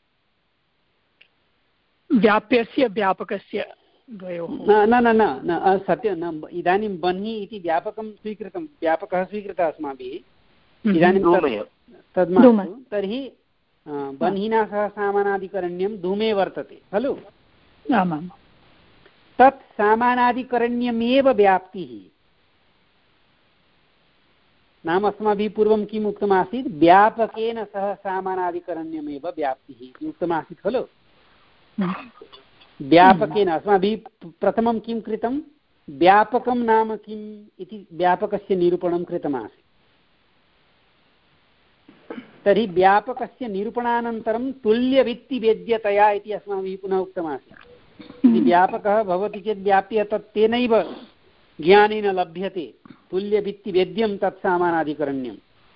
व्याप्यस्य व्यापकस्य द्वयोः। न न न न सत्यं न। इदानीं बन्हि इति व्यापकं स्वीकृतं, व्यापकः स्वीकृतः अस्माभिः। इदानीं तद् मास्तु। तर्हि बन्हिना सह सामानाधिकरण्यं धूमे वर्तते खलु। आमां। तत् सामानाधिकरण्यमेव व्याप्तिः। नाम अस्माभिः पूर्वं किम् उक्तमासीत्? व्यापकेन सह सामानाधिकरण्यमेव व्याप्तिः इति उक्तमासीत् खलु। व्यापकेन अस्माभिः प्रथमं किं कृतं? व्यापकं नाम किम् इति व्यापकस्य निरूपणं कृतमासीत्। तर्हि व्यापकस्य निरूपणानन्तरं तुल्यवित्तिवेद्यतया इति अस्माभिः पुनः उक्तमासीत्। यदि व्यापकः भवति चेत् व्याप्य तत् तेनैव ज्ञानेन लभ्यते। तुल्यवित्तिवेद्यं तत् सामानाधिकरण्यम्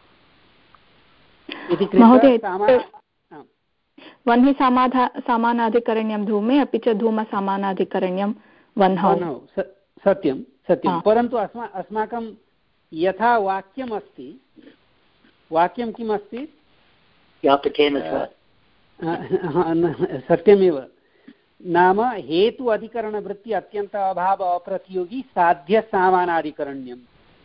इति कृत्वा वह्नि समाधा समानाधिकरण्यं धूमे, अपि च धूम समानाधिकरण्यं वह्नौ। सत्यं सत्यं। परन्तु अस्मा अस्माकं यथा वाक्यम् अस्ति, वाक्यं किम् अस्ति? सत्यमेव। नाम हेतु अधिकरणवृत्ति अत्यन्त अभाव अप्रतियोगी साध्य सामानाधिकरण्यम्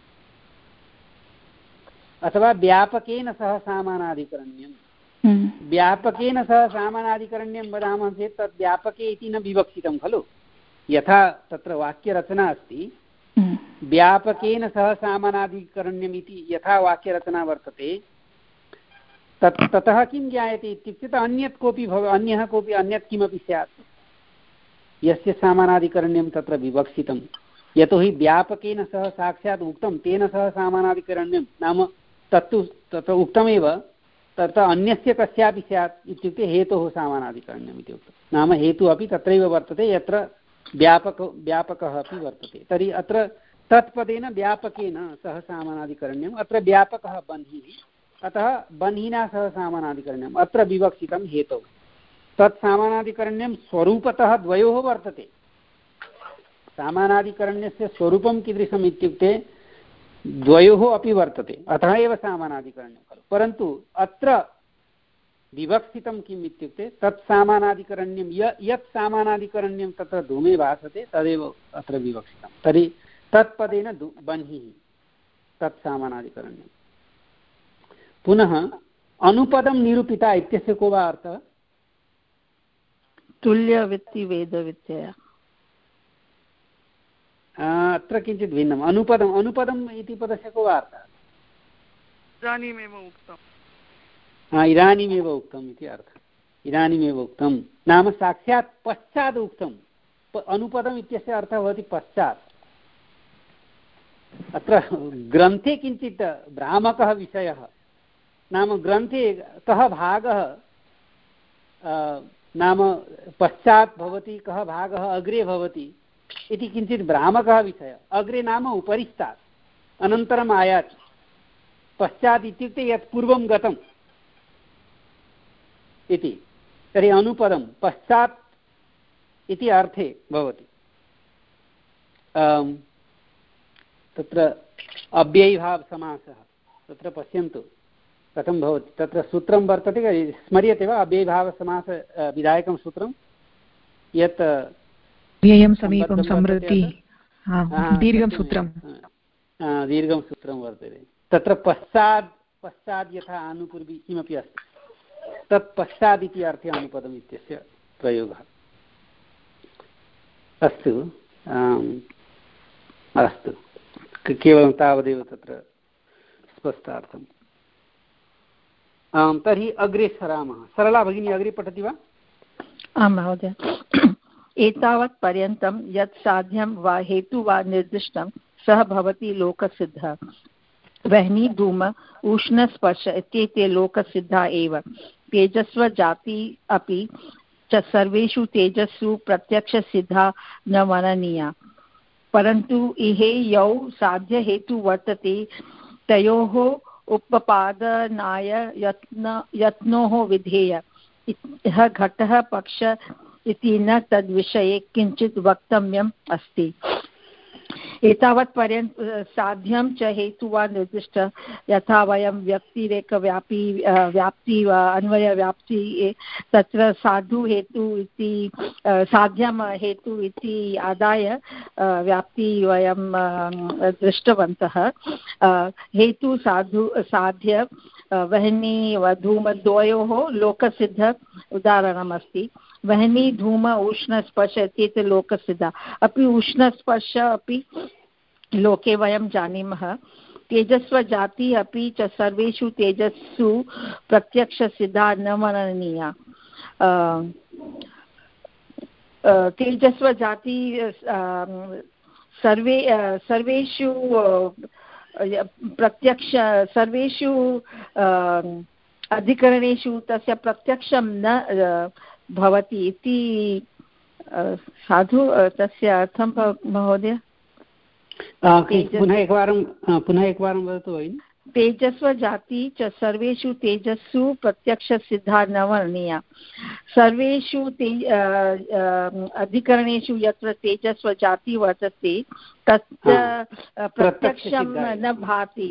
अथवा व्यापकेन सह सामानाधिकरण्यम्। व्यापकेन सह सामानाधिकरण्यं वदामः चेत् तद् व्यापके इति न विवक्षितं खलु। यथा तत्र वाक्यरचना अस्ति, व्यापकेन सह सामानाधिकरण्यम् इति यथा वाक्यरचना वर्तते, तत् ततः किं ज्ञायते इत्युक्ते अन्यत् कोऽपि भव अन्यः कोऽपि अन्यत् किमपि स्यात् यस्य सामानाधिकरण्यं तत्र विवक्षितं। यतोहि व्यापकेन सह साक्षात् उक्तं तेन सह सामानाधिकरण्यं नाम तत्तु तत्र उक्तमेव, तत्र अन्यस्य कस्यापि स्यात् इत्युक्ते हेतोः सामानाधिकरण्यम् इति उक्तं। नाम हेतुः अपि तत्रैव वर्तते यत्र व्यापक व्यापकः अपि वर्तते। तर्हि अत्र तत्पदेन व्यापकेन सह सामानाधिकरण्यम्, अत्र व्यापकः बन्हिः, अतः बन्हिना सह सामानाधिकरण्यम् अत्र विवक्षितं हेतौ। तत् सामानाधिकरण्यं स्वरूपतः द्वयोः वर्तते। सामानाधिकरण्यस्य स्वरूपं कीदृशम् इत्युक्ते द्वयोः अपि वर्तते, अतः एव सामानाधिकरण्यं खलु। परन्तु अत्र विवक्षितं किम् इत्युक्ते तत् सामानाधिकरण्यं य यत् सामानाधिकरण्यं तत्र धूमे भासते तदेव अत्र विवक्षितं। तर्हि तत्पदेन बन्हिः तत् सामानाधिकरण्यं। पुनः अनुपदं निरूपिता इत्यस्य को वा अर्थः? तुल्यवित्तिवेदविद्यया। अत्र किञ्चित् भिन्नम् अनुपदम् अनुपदम् इति पदस्य को अर्थः इदानीमेव उक्तम् इदानीमेव उक्तम् इति अर्थः इदानीमेव उक्तं नाम साक्षात् पश्चात् उक्तम् अनुपदम् इत्यस्य अर्थः भवति पश्चात् अत्र ग्रन्थे किञ्चित् भ्रामकः विषयः नाम ग्रन्थे कः भागः नाम पश्चात् भवति कः भागः अग्रे भवति इति किञ्चित् भ्रामकः विषयः अग्रे नाम उपरिष्टात् अनन्तरम् आयाति पश्चात् इत्युक्ते यत् पूर्वं गतम् इति तर्हि अनुपदं पश्चात् इति अर्थे भवति तत्र अव्ययीभावसमासः तत्र पश्यन्तु कथं भवति तत्र सूत्रं वर्तते स्मर्यते वा अव्ययीभावसमास विधायकं सूत्रं यत् व्ययं समीपं समृद्धि दीर्घं सूत्रं दीर्घं सूत्रं वर्तते तत्र पश्चात् पश्चात् यथा आनुपूर्वी किमपि अस्ति तत् पश्चात् इति अर्थे अनुपदम् इत्यस्य प्रयोगः अस्तु अस्तु केवलं तावदेव तत्र स्पष्टार्थम् आम् तर्हि अग्रे सरामः सरला भगिनी अग्रे पठति वा आं महोदय एतावत् पर्यन्तं यत् साध्यं वा हेतु वा निर्दिष्टं सः भवति लोकसिद्धः वह्नि धूम उष्णस्पर्श इत्येते लोकसिद्धा एव तेजस्व जाति अपि च सर्वेषु तेजस्सु प्रत्यक्षसिद्धा न वर्णनीया परन्तु इहे यौ साध्यहेतु वर्तते तयोः उपपादनाय यत्न यत्नोः विधेय इह घटः पक्ष इति न तद्विषये किञ्चित् वक्तव्यम् अस्ति एतावत् पर्यन्तं साध्यं च हेतु वा निर्दिष्ट यथा वयं व्यक्तिरेकव्यापी व्याप्ति वा अन्वयव्याप्ति तत्र साधु हेतु इति साध्यं हेतु इति आदाय व्याप्ति वयं दृष्टवन्तः हेतु साधु साध्य वह्नि धूमद्वयोः लोकसिद्ध उदाहरणमस्ति वह्नि धूम उष्णस्पर्श इत्येते लोकसिद्धा अपि उष्णस्पर्श अपि लोके वयं जानीमः तेजस्व जाति अपि च सर्वेषु तेजस्सु प्रत्यक्षसिद्धा न वर्णनीया तेजस्व जाति सर्वे सर्वेषु प्रत्यक्ष सर्वेषु अधिकरणेषु तस्य प्रत्यक्षं न भवति इति साधु तस्य अर्थं महोदय पुनः एकवारं पुनः एकवारं वदतु भगिनि तेजस्व जाति च सर्वेषु तेजस्सु प्रत्यक्षसिद्धा न वर्णनीया सर्वेषु ते अधिकरणेषु यत्र तेजस्व जाति वर्तते तत्र प्रत्यक्षं न भाति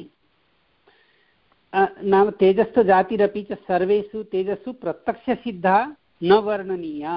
नाम तेजस्व जातिरपि च सर्वेषु तेजस्सु प्रत्यक्षसिद्धा न वर्णनीया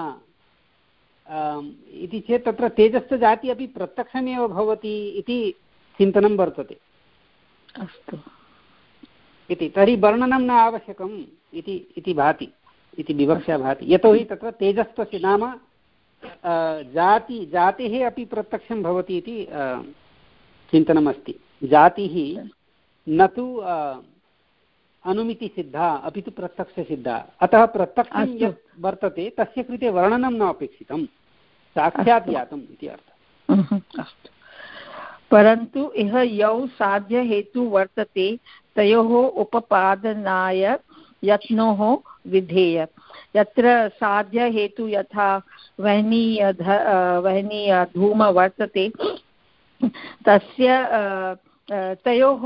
इति चेत् तत्र तेजस्व जाति अपि प्रत्यक्षमेव भवति इति चिन्तनं वर्तते अस्तु इति तर्हि वर्णनं न आवश्यकम् इति इति भाति इति विवक्षा भाति यतोहि तत्र तेजस्वस्य नाम जाति जातेः अपि प्रत्यक्षं भवति इति चिन्तनमस्ति जातिः न तु अनुमितिसिद्धा अपि तु प्रत्यक्षसिद्धा अतः प्रत्यक्षं यत् वर्तते तस्य कृते वर्णनं न अपेक्षितं साक्षात् ज्ञातम् इति अर्थः अस्तु परन्तु इह यौ साध्यहेतु वर्तते तयोः उपपादनाय यत्नोः विधेय यत्र साध्यहेतु यथा वह्नि वह्नि धूम वर्तते तस्य तयोः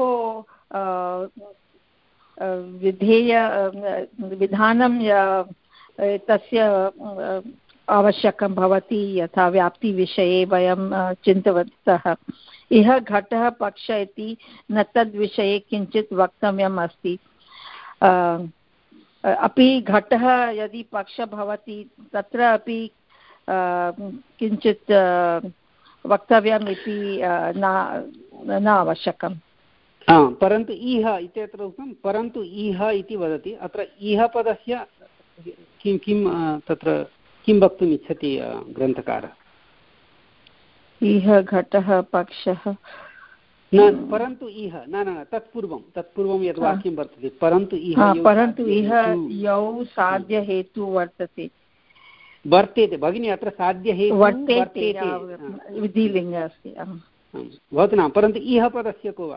विधेय विधानं तस्य आवश्यकं भवति यथा व्याप्तिविषये वयं चिन्तितवन्तः इह घटः पक्ष इति न तद्विषये किञ्चित् वक्तव्यम् अस्ति अपि घटः यदि पक्ष भवति तत्र अपि किञ्चित् वक्तव्यम् इति न आवश्यकम् परन्तु इह इत्यत्र उक्तं परन्तु इह इति वदति अत्र इह पदस्य किं किं तत्र किं वक्तुम् इच्छति ग्रन्थकारः इह घटः पक्षः न परन्तु इह न न तत्पूर्वं तत्पूर्वं यद् वाक्यं वर्तते परन्तु इह परन्तु इह यौ साध्यहेतु वर्तते वर्तेते भगिनी अत्र साध्यहेतु वर्तेते विधिलिङ्गः अस्ति भवतु नाम परन्तु इह पदस्य को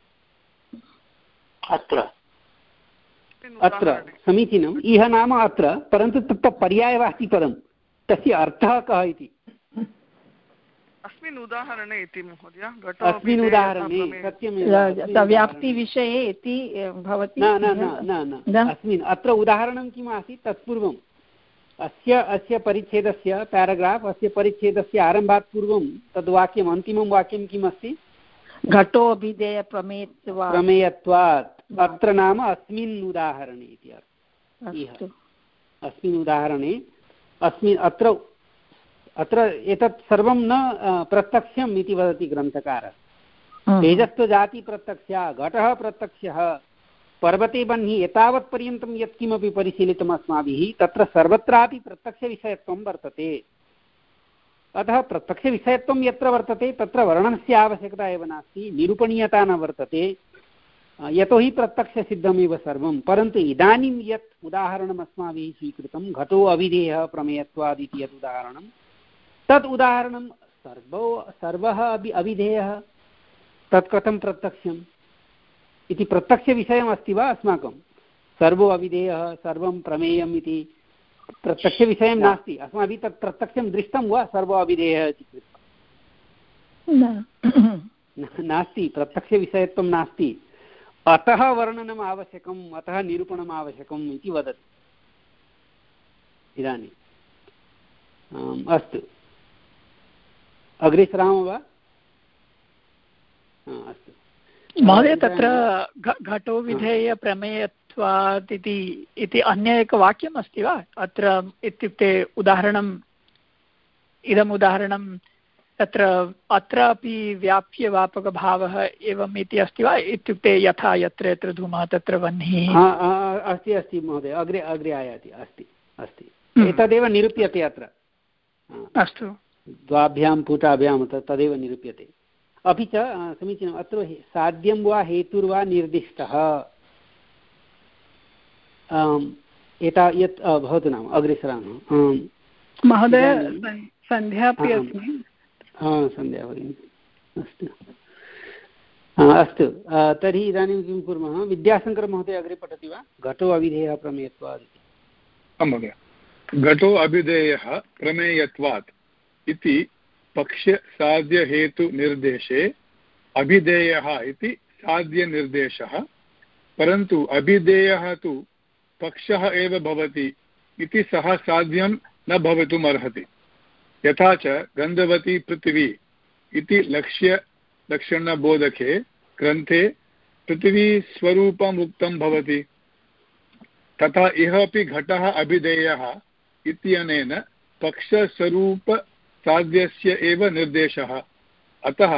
अत्र अत्र समीचीनम् इह नाम अत्र परन्तु तत्र पर्यायवाचि पदं तस्य अर्थः कः इति अस्मिन् उदाहरणे इति महोदय अस्मिन् उदाहरणे सत्यमेव व्याप्तिविषये इति भवति न न न अस्मिन् अत्र उदाहरणं किम् आसीत् तत्पूर्वम् अस्य अस्य परिच्छेदस्य पेराग्राफ् अस्य परिच्छेदस्य आरम्भात् पूर्वं तद्वाक्यम् अन्तिमं वाक्यं किम् अस्ति घटोऽभिधेयप्रमेयत्वात् प्रमेयत्वात् अत्र नाम अस्मिन् उदाहरणे इति अर्थः अस्मिन् उदाहरणे अस्मिन् अत्र अत्र एतत् सर्वं न प्रत्यक्षम् इति वदति ग्रन्थकारः तेजस्त्वजातिप्रत्यक्षः घटः प्रत्यक्षः पर्वते बह्निः एतावत्पर्यन्तं यत्किमपि परिशीलितम् अस्माभिः तत्र सर्वत्रापि प्रत्यक्षविषयत्वं वर्तते अतः प्रत्यक्षविषयत्वं यत्र वर्तते तत्र वर्णनस्य आवश्यकता एव नास्ति निरूपणीयता न वर्तते यतोहि प्रत्यक्षसिद्धमेव सर्वं परन्तु इदानीं यत् उदाहरणम् अस्माभिः स्वीकृतं घटो अविधेयः प्रमेयत्वात् इति यत् उदाहरणं तद् उदाहरणं सर्वो सर्वः अपि अविधेयः तत् कथं प्रत्यक्षम् इति प्रत्यक्षविषयम् अस्ति वा अस्माकं सर्वो अविधेयः सर्वं प्रमेयम् इति प्रत्यक्षविषयं नास्ति अस्माभिः तत् प्रत्यक्षं दृष्टं वा सर्वो अविधेयः इति कृत्वा नास्ति प्रत्यक्षविषयत्वं नास्ति अतः वर्णनम् आवश्यकम् अतः निरूपणम् आवश्यकम् इति वदति इदानीम् अस्तु अग्रे सरामः वा अस्तु महोदय तत्र घटो विधेय प्रमेयत्वात् इति इति अन्य एकवाक्यम् अस्ति वा अत्र इत्युक्ते उदाहरणम् इदम् उदाहरणं तत्र अत्रापि व्याप्यवापकभावः एवम् इति अस्ति वा इत्युक्ते यथा यत्र यत्र धूमः तत्र वह्निः अस्ति अस्ति महोदय अग्रे अग्रे आयाति अस्ति अस्ति एतदेव निरूप्यते अत्र अस्तु द्वाभ्यां पुटाभ्यां तदेव निरूप्यते अपि च समीचीनम् अत्र साध्यं वा हेतुर्वा निर्दिष्टः एता यत् भवतु नाम अग्रे सरामः महोदय सन्ध्या अपि अस्मि सन्ध्या भगिनी अस्तु अस्तु तर्हि इदानीं किं कुर्मः विद्याशङ्करमहोदय अग्रे पठति वा घटो अविधेयः प्रमेयत्वात् आं महोदय घटो अभिधेयः प्रमेयत्वात् इति पक्षसाध्यहेतुनिर्देशे अभिधेयः इति साध्यनिर्देशः परन्तु अभिधेयः तु पक्षः एव भवति इति सः साध्यं न भवितुम् अर्हति यथा च गन्धवती पृथिवी इति लक्ष्यलक्षणबोधके ग्रन्थे पृथिवीस्वरूपम् उक्तं भवति तथा इह अपि घटः अभिधेयः इत्यनेन पक्षस्वरूपसाध्यस्य एव निर्देशः अतः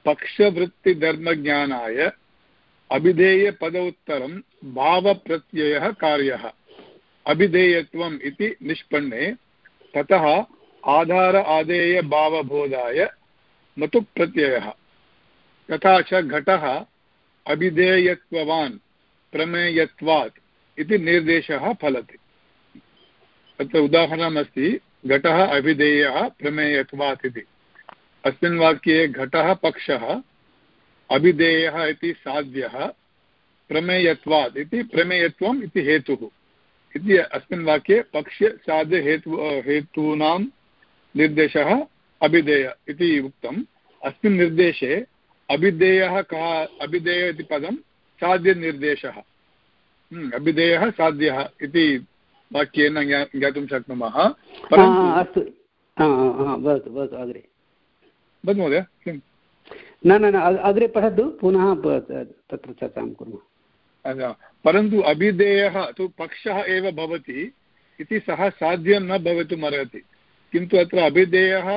पक्षवृत्तिधर्मज्ञानाय अभिधेयपदोत्तरं भावप्रत्ययः कार्यः अभिधेयत्वम् इति निष्पन्ने ततः आधार आदेय भावबोधाय मतु प्रत्ययः तथा च घटः अभिधेयत्ववान् प्रमेयत्वात् इति निर्देशः फलति अत्र उदाहरणमस्ति घटः अभिधेयः प्रमेयत्वात् इति अस्मिन् वाक्ये घटः पक्षः अभिधेयः इति साध्यः प्रमेयत्वात् इति प्रमेयत्वम् इति हेतुः इति अस्मिन् वाक्ये पक्षसाध्यहेतु हेतूनां निर्देशः अभिधेय इति उक्तम् अस्मिन् निर्देशे अभिधेयः कः अभिधेय इति पदं साध्यनिर्देशः अभिधेयः साध्यः इति वाक्येन ज्ञातुं शक्नुमः अस्तु भवतु भवतु अग्रे वदतु महोदय न न न अग्रे पठतु पुनः तत्र चर्चां कुर्मः परन्तु अभिधेयः तु पक्षः एव भवति इति सः साध्यं न भवितुम् अर्हति किन्तु अत्र अभिधेयः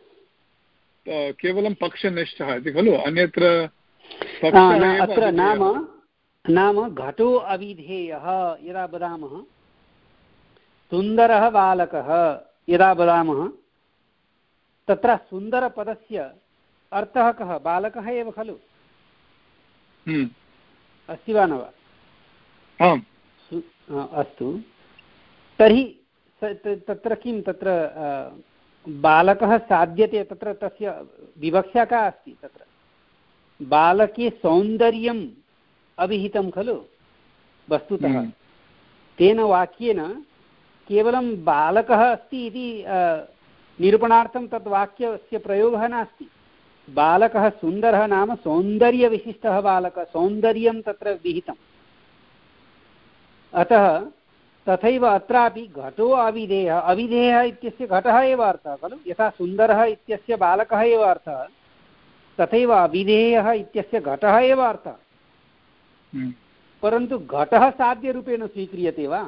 केवलं पक्षनिष्ठः इति खलु अन्यत्र अत्र नाम नाम घटो अविधेयः यदा वदामः सुन्दरः बालकः यदा वदामः तत्र सुन्दरपदस्य अर्थः कः? बालकः एव खलु? अस्ति वा न वा? आम् अस्तु, तर्हि तत्र किं तत्र बालकः साध्यते, तत्र तस्य विवक्षा का अस्ति? तत्र बालके सौन्दर्यम् अभिहितं खलु वस्तुतः। तेन वाक्येन केवलं बालकः अस्ति इति निरूपणार्थं तद् वाक्यस्य प्रयोगः नास्ति। बालकः सुन्दरः नाम सौन्दर्यविशिष्टः बालकः, सौन्दर्यं तत्र विहितम्। अतः तथैव अत्रापि घटो अविधेयः, अविधेयः इत्यस्य घटः एव अर्थः खलु। यथा सुन्दरः इत्यस्य बालकः एव अर्थः, तथैव अविधेयः इत्यस्य घटः एव अर्थः। परन्तु घटः साध्यरूपेण स्वीक्रियते वा?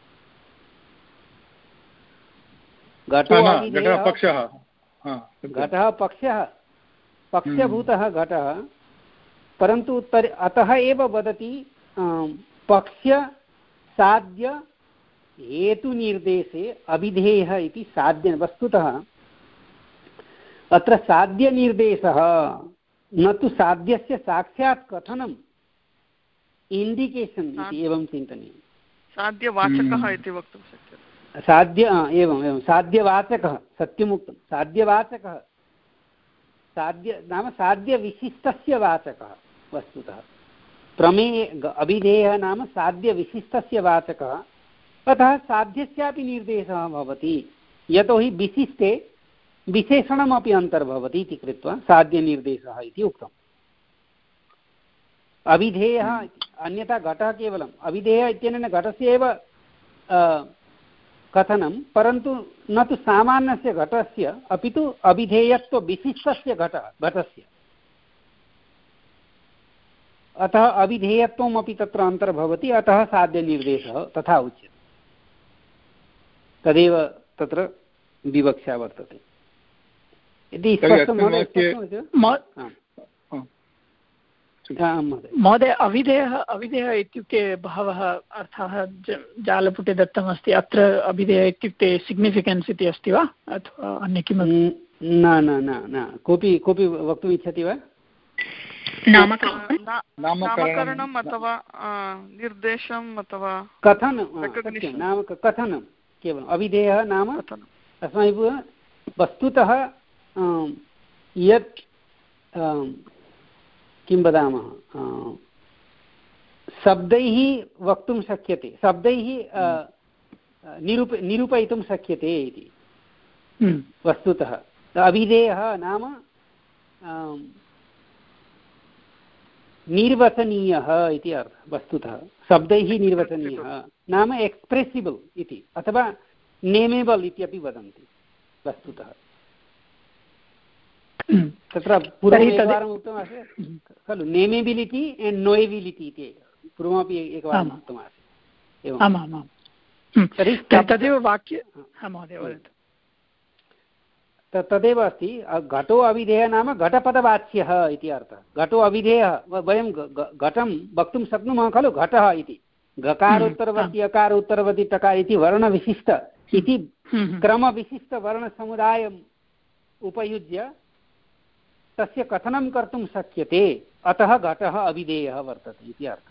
घटो अविधेयः, घटः पक्षः, पक्षभूतः घटः, परन्तु तर् अतः एव वदति पक्ष साध्य हेतुनिर्देशे अविधेयः इति साध्य। वस्तुतः अत्र साध्यनिर्देशः न तु साध्यस्य साक्षात् कथनम्, इण्डिकेशन् इति एवं चिन्तनीयं। साध्यवाचकः इति वक्तुं शक्यते। साध्य एवम् एवं साध्यवाचकः, सत्यमुक्तं, साध्यवाचकः, साध्य नाम साध्यविशिष्टस्य वाचकः। वस्तुतः प्रमेये अभिधेयः नाम साध्यविशिष्टस्य वाचकः, अतः साध्यस्यापि निर्देशः भवति, यतोहि विशिष्टे विशेषणमपि अन्तर्भवति इति कृत्वा साध्यनिर्देशः इति उक्तम्। अविधेयः अन्यथा घटः केवलम् अविधेयः इत्यनेन घटस्य एव कथनं, परन्तु न तु सामान्यस्य घटस्य अपि तु अविधेयत्वविशिष्टस्य घटः घटस्य। अतः अविधेयत्वमपि तत्र अन्तर्भवति, अतः साध्यनिर्देशः तथा उच्यते। तदेव तत्र विवक्षा वर्तते। यदि स्पष्टं महोदय, अविधेयः अविधेयः इत्युक्ते बहवः अर्थाः जालपुटे दत्तमस्ति। अत्र अविधेयः इत्युक्ते सिग्निफिकेन्स् इति अस्ति वा अथवा अन्य किमपि? न न न न कोऽपि कोऽपि वक्तुम् इच्छति वा? नामकरणम् अथवा निर्देशम् अथवा कथनं, नाम कथनं केवलम्। अविधेयः नाम अस्माभिः वस्तुतः यत् किं वदामः, शब्दैः वक्तुं शक्यते, शब्दैः निरूप निरूपयितुं शक्यते इति वस्तुतः। अविधेयः नाम निर्वचनीयः इति अर्थः। वस्तुतः शब्दैः निर्वचनीयः नाम एक्स्प्रेसिबल् इति, अथवा नेमेबल् इत्यपि वदन्ति वस्तुतः। तत्र पूर्वमेकवारम् उक्तमासीत् खलु, नेमेबिलिटि एण्ड् नोएबिलिटि इति पूर्वमपि एकवारम् उक्तमासीत्। एवं तर्हि तदेव वाक्ये महोदय वदतु। तदेव अस्ति। घटो अविधेयः नाम घटपदवाच्यः इति अर्थः। घटो अविधेयः, वयं घटं वक्तुं शक्नुमः खलु घटः इति। गकारोत्तरवर्ति अकारोत्तरवर्ति टकार इति वर्णविशिष्ट इति क्रमविशिष्टवर्णसमुदायम् उपयुज्य तस्य कथनं कर्तुं शक्यते, अतः घटः अविधेयः वर्तते इति अर्थः।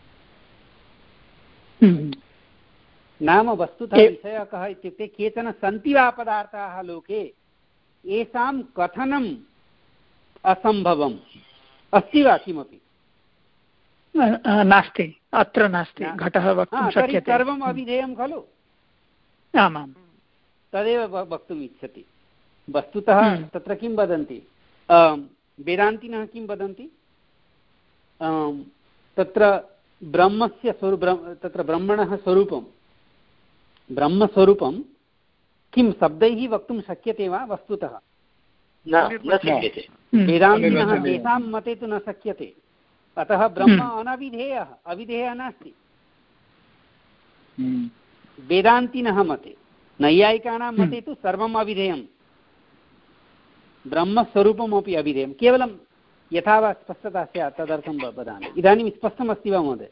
नाम वस्तुतः विषयः कः इत्युक्ते, केचन सन्ति वा पदार्थाः लोके येषां कथनम् असम्भवम्, अस्ति वा किमपि? नास्ति, अत्र नास्ति। घटः वक्तुं शक्यते, सर्वम् अविधेयं खलु। आमां, तदेव वक्तुम् इच्छति। वस्तुतः तत्र किं वदन्ति वेदान्तिनः, किं वदन्ति, तत्र ब्रह्मस्य स्वरूप तत्र ब्रह्मणः स्वरूपं ब्रह्मस्वरूपं किं शब्दैः वक्तुं शक्यते वा? वस्तुतः न शक्यते। वेदान्तिनः तेषां मते तु न शक्यते। अतः ब्रह्म अनविधेयः, अविधेयः नास्ति वेदान्तिनः मते। नैयायिकानां मते तु सर्वम् अविधेयं, ब्रह्मस्वरूपमपि अविधेयं। केवलं यथा वा स्पष्टता स्यात् तदर्थं वदामि। इदानीं स्पष्टमस्ति वा महोदय?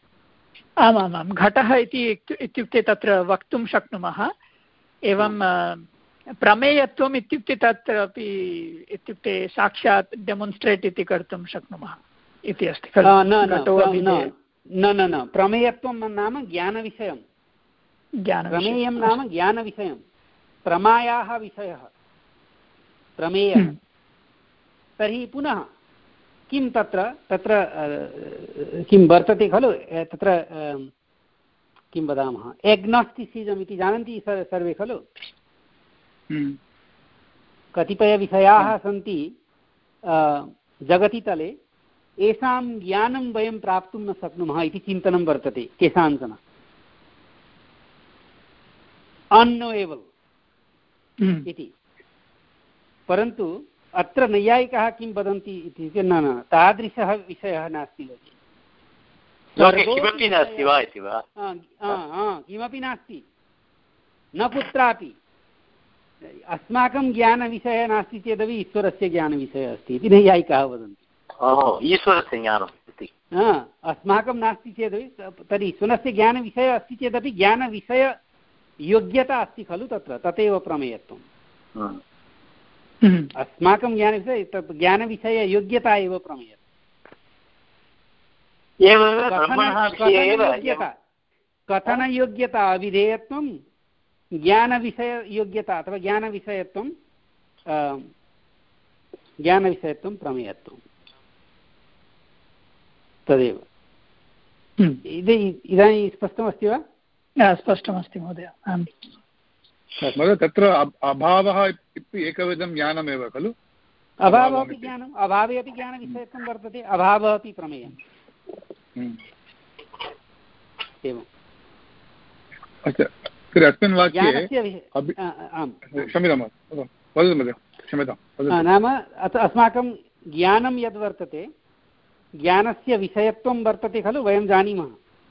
आमामां, घटः इति इत्युक्ते तत्र वक्तुं शक्नुमः। एवं प्रमेयत्वम् इत्युक्ते तत्रापि इत्युक्ते साक्षात् डेमोन्स्ट्रेट् इति कर्तुं शक्नुमः इति अस्ति खलु? न न न प्रमेयत्वं नाम ज्ञानविषयं, प्रमेयं नाम ज्ञानविषयं, प्रमायाः विषयः प्रमेयः। तर्हि पुनः किं तत्र तत्र किं वर्तते खलु, तत्र किं वदामः, एग्नास्टिसिजम् इति जानन्ति सर्वे खलु? कतिपयविषयाः सन्ति जगति तले, येषां ज्ञानं वयं प्राप्तुं न शक्नुमः इति चिन्तनं वर्तते केषाञ्चन, अनोवेबल् इति। परन्तु अत्र नैयायिकाः किं वदन्ति इत्युक्ते न न तादृशः विषयः नास्ति लोके, किमपि नास्ति वा इति वा? किमपि नास्ति, न कुत्रापि। अस्माकं ज्ञानविषयः नास्ति चेदपि ईश्वरस्य ज्ञानविषयः अस्ति इति नैयायिकाः वदन्ति। ईश्वरस्य ज्ञानम् इति अस्माकं नास्ति चेदपि तर्हि ईश्वरस्य ज्ञानविषयः अस्ति चेदपि ज्ञानविषययोग्यता अस्ति खलु तत्र, तदेव प्रमेयत्वम्। अस्माकं ज्ञानविषये तत् ज्ञानविषययोग्यता एव प्रमेयत्वम्। कथनयोग्यता कथनयोग्यता अविधेयत्वं, ज्ञानविषययोग्यता अथवा ज्ञानविषयत्वं ज्ञानविषयत्वं प्रमेयत्वं, तदेव। इदानीं स्पष्टमस्ति वा? स्पष्टमस्ति महोदय। महोदय तत्र अभावः एकविधं ज्ञानमेव खलु? अभावः अपि ज्ञानम्, अभावे अपि ज्ञानविषयत्वं वर्तते, अभावः अपि प्रमेयम् एवं। अस्मिन् वाक्ये क्षम्यतां वदतु महोदय, क्षम्यतां। नाम अस्माकं ज्ञानं यद् वर्तते, ज्ञानस्य विषयत्वं वर्तते खलु, वयं जानीमः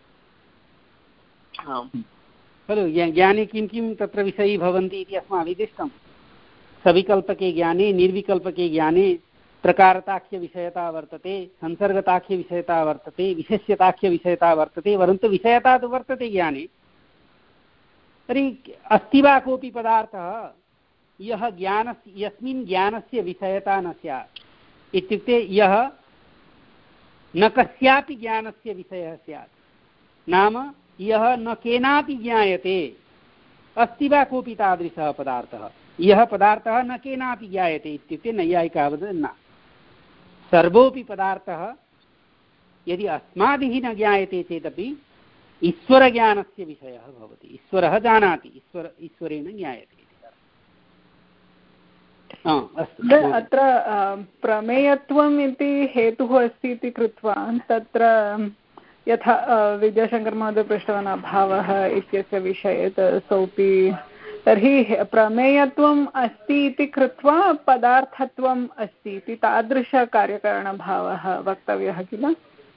खलु, ज्ञाने किं किं तत्र विषयी भवन्ति इति अस्माभिः दृष्टं। सविकल्पके ज्ञाने, निर्विकल्पके ज्ञाने प्रकारताख्यविषयता वर्तते, संसर्गताख्यविषयता वर्तते, विशेष्यताख्यविषयता वर्तते, परन्तु विषयता तु वर्तते ज्ञाने। तर्हि अस्ति वा कोऽपि पदार्थः यः ज्ञानस्य यस्मिन् ज्ञानस्य विषयता न स्यात्, इत्युक्ते यः न कस्यापि ज्ञानस्य विषयः स्यात्, नाम यः न केनापि ज्ञायते। अस्ति वा कोऽपि तादृशः पदार्थः यः पदार्थः न केनापि ज्ञायते इत्युक्ते नैयायिकाः वदन्ति न, सर्वोऽपि पदार्थः यदि अस्माभिः न ज्ञायते चेदपि ईश्वरज्ञानस्य विषयः भवति, ईश्वरः जानाति, ईश्वर ईश्वरेण ज्ञायते। अत्र प्रमेयत्वम् इति हेतुः अस्ति इति कृत्वा तत्र यथा विद्याशङ्करमहोदय पृष्टवान् अभावः इत्यस्य विषये सोऽपि, तर्हि प्रमेयत्वम् अस्ति इति कृत्वा पदार्थत्वम् अस्ति इति तादृशकार्यकारणभावः वक्तव्यः किल?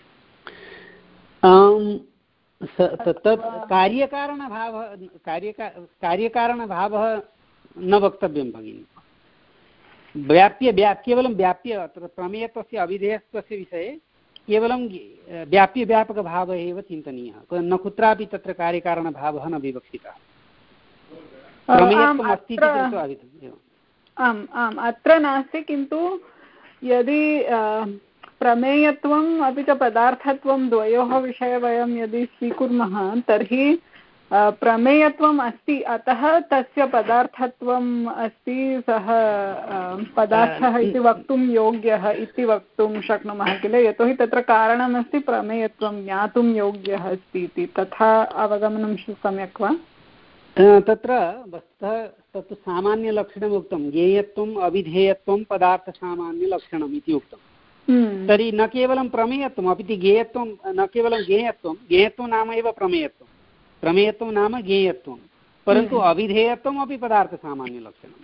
तत् कार्यकारणभावः कार्यका कार्यकारणभावः न वक्तव्यं भगिनि। व्याप्य व्या केवलं व्याप्य अत्र प्रमेयत्वस्य अविधेयत्वस्य विषये केवलं व्याप्यव्यापकभावः एव चिन्तनीयः, न कुत्रापि तत्र कार्यकारणभावः न विवक्षितः। प्रमेयत्वम् अस्ति इति कृत्वा आम् आम् अत्र नास्ति, किन्तु यदि प्रमेयत्वम् अपि च पदार्थत्वं द्वयोः विषये वयं यदि स्वीकुर्मः तर्हि प्रमेयत्वम् अस्ति, अतः तस्य पदार्थत्वम् अस्ति, सः पदार्थः इति वक्तुं योग्यः इति वक्तुं शक्नुमः किल, यतोहि तत्र कारणमस्ति प्रमेयत्वं ज्ञातुं योग्यः अस्ति इति। तथा अवगमनं सम्यक् वा? तत्र वस्तुतः तत् सामान्यलक्षणम् उक्तं, ज्ञेयत्वम् अविधेयत्वं पदार्थसामान्यलक्षणम् इति उक्तं। तर्हि न केवलं प्रमेयत्वम् अपि तु ज्ञेयत्वं, न केवलं ज्ञेयत्वं, ज्ञेयत्वं नाम एव प्रमेयत्वं, प्रमेयत्वं नाम ज्ञेयत्वं, परन्तु अविधेयत्वम् अपि पदार्थसामान्यलक्षणम्।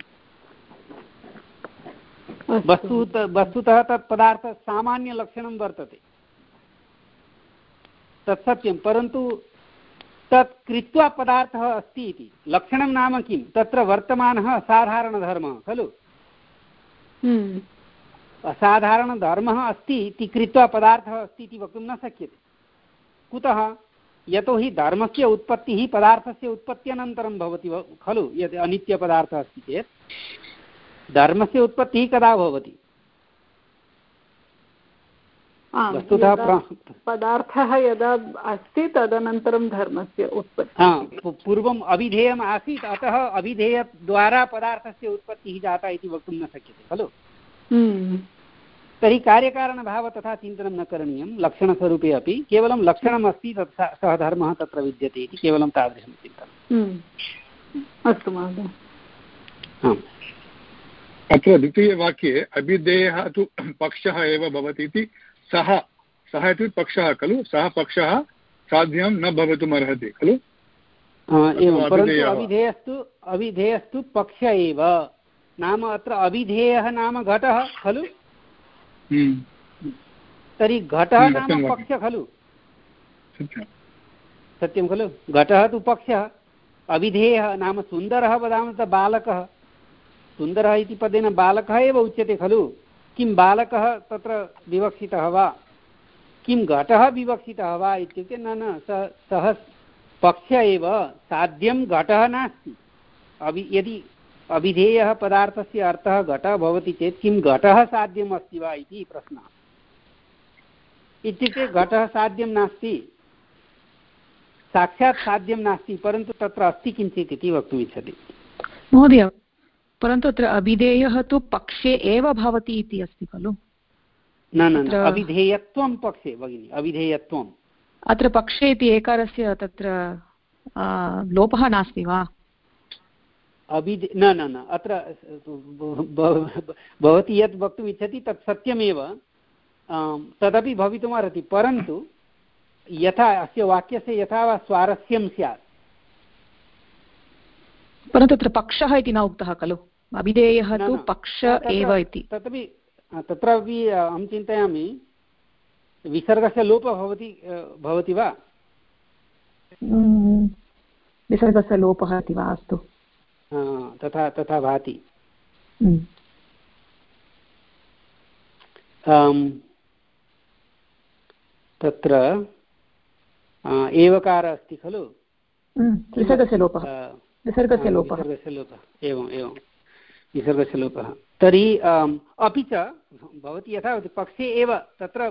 वस्तु वस्तुतः तत् पदार्थसामान्यलक्षणं वर्तते, तत् सत्यं, परन्तु तत् कृत्वा पदार्थः अस्ति इति। लक्षणं नाम किं? तत्र वर्तमानः असाधारणधर्मः खलु, असाधारणधर्मः अस्ति इति कृत्वा पदार्थः अस्ति इति वक्तुं न शक्यते। कुतः? यतोहि धर्मस्य उत्पत्तिः पदार्थस्य उत्पत्त्यनन्तरं भवति खलु। यत् अनित्यपदार्थः अस्ति चेत् धर्मस्य उत्पत्तिः कदा भवति? वस्तुतः पदार्थः यदा अस्ति तदनन्तरं धर्मस्य उत्पत्तिः। पूर्वम् अविधेयम् आसीत्, अतः अविधेयद्वारा पदार्थस्य उत्पत्तिः जाता इति वक्तुं न शक्यते खलु। तर्हि कार्यकारणभावः तथा चिन्तनं न करणीयं। लक्षणस्वरूपे अपि केवलं लक्षणम् अस्ति तत् सः धर्मः तत्र विद्यते इति केवलं तादृशं चिन्तनम्। अस्तु महोदय। अत्र द्वितीयवाक्ये अभिधेयः तु पक्षः एव भवति इति सः सः इति पक्षः खलु। सः पक्षः साध्यं न भवितुमर्हति खलु। एवं, परन्तु अविधेयस्तु अविधेयस्तु पक्ष एव। नाम अत्र अविधेयः नाम घटः खलु। तर्हि घटः नाम पक्षः खलु। सत्यं खलु। घटः तु पक्षः, अविधेयः नाम सुन्दरः वदामः तत् बालकः। सुन्दरः इति पदेन बालकः एव उच्यते खलु। किं बालकः तत्र विवक्षितः वा, किं घटः विवक्षितः वा इत्युक्ते न न सः सः पक्षः एव, साध्यं घटः नास्ति। अवि यदि अविधेयः पदार्थस्य अर्थः घटः भवति चेत् किं घटः साध्यम् अस्ति वा इति प्रश्नः। इत्युक्ते घटः साध्यं नास्ति, साक्षात् साध्यं नास्ति, परन्तु तत्र अस्ति किञ्चित् इति वक्तुमिच्छति महोदय। परन्तु अत्र अभिधेयः तु पक्षे एव भवति इति अस्ति खलु। न न अविधेयत्वं पक्षे भगिनि, अविधेयत्वम्। अत्र पक्षे इति एकारस्य तत्र लोपः नास्ति वा? अभिधे न न न अत्र भवती यत् वक्तुम् इच्छति तत् सत्यमेव, तदपि भवितुमर्हति, परन्तु यथा अस्य वाक्यस्य यथा वा स्वारस्यं स्यात्। परन्तु तत्र पक्षः इति न उक्तः खलु। अभिधेयः तु पक्ष एव इति। तदपि तत्रापि अहं चिन्तयामि विसर्गस्य लोपः भवति भवति वा? विसर्गस्य लोपः इति वा? अस्तु, तथा तथा भाति। तत्र एवकार अस्ति खलु। विसर्गस्य लोपः विसर्गस्य लोपः विसर्गस्य लोपः एवम् एवं विसर्गस्य लोपः। तर्हि अपि च भवती यथा पक्षे एव तत्र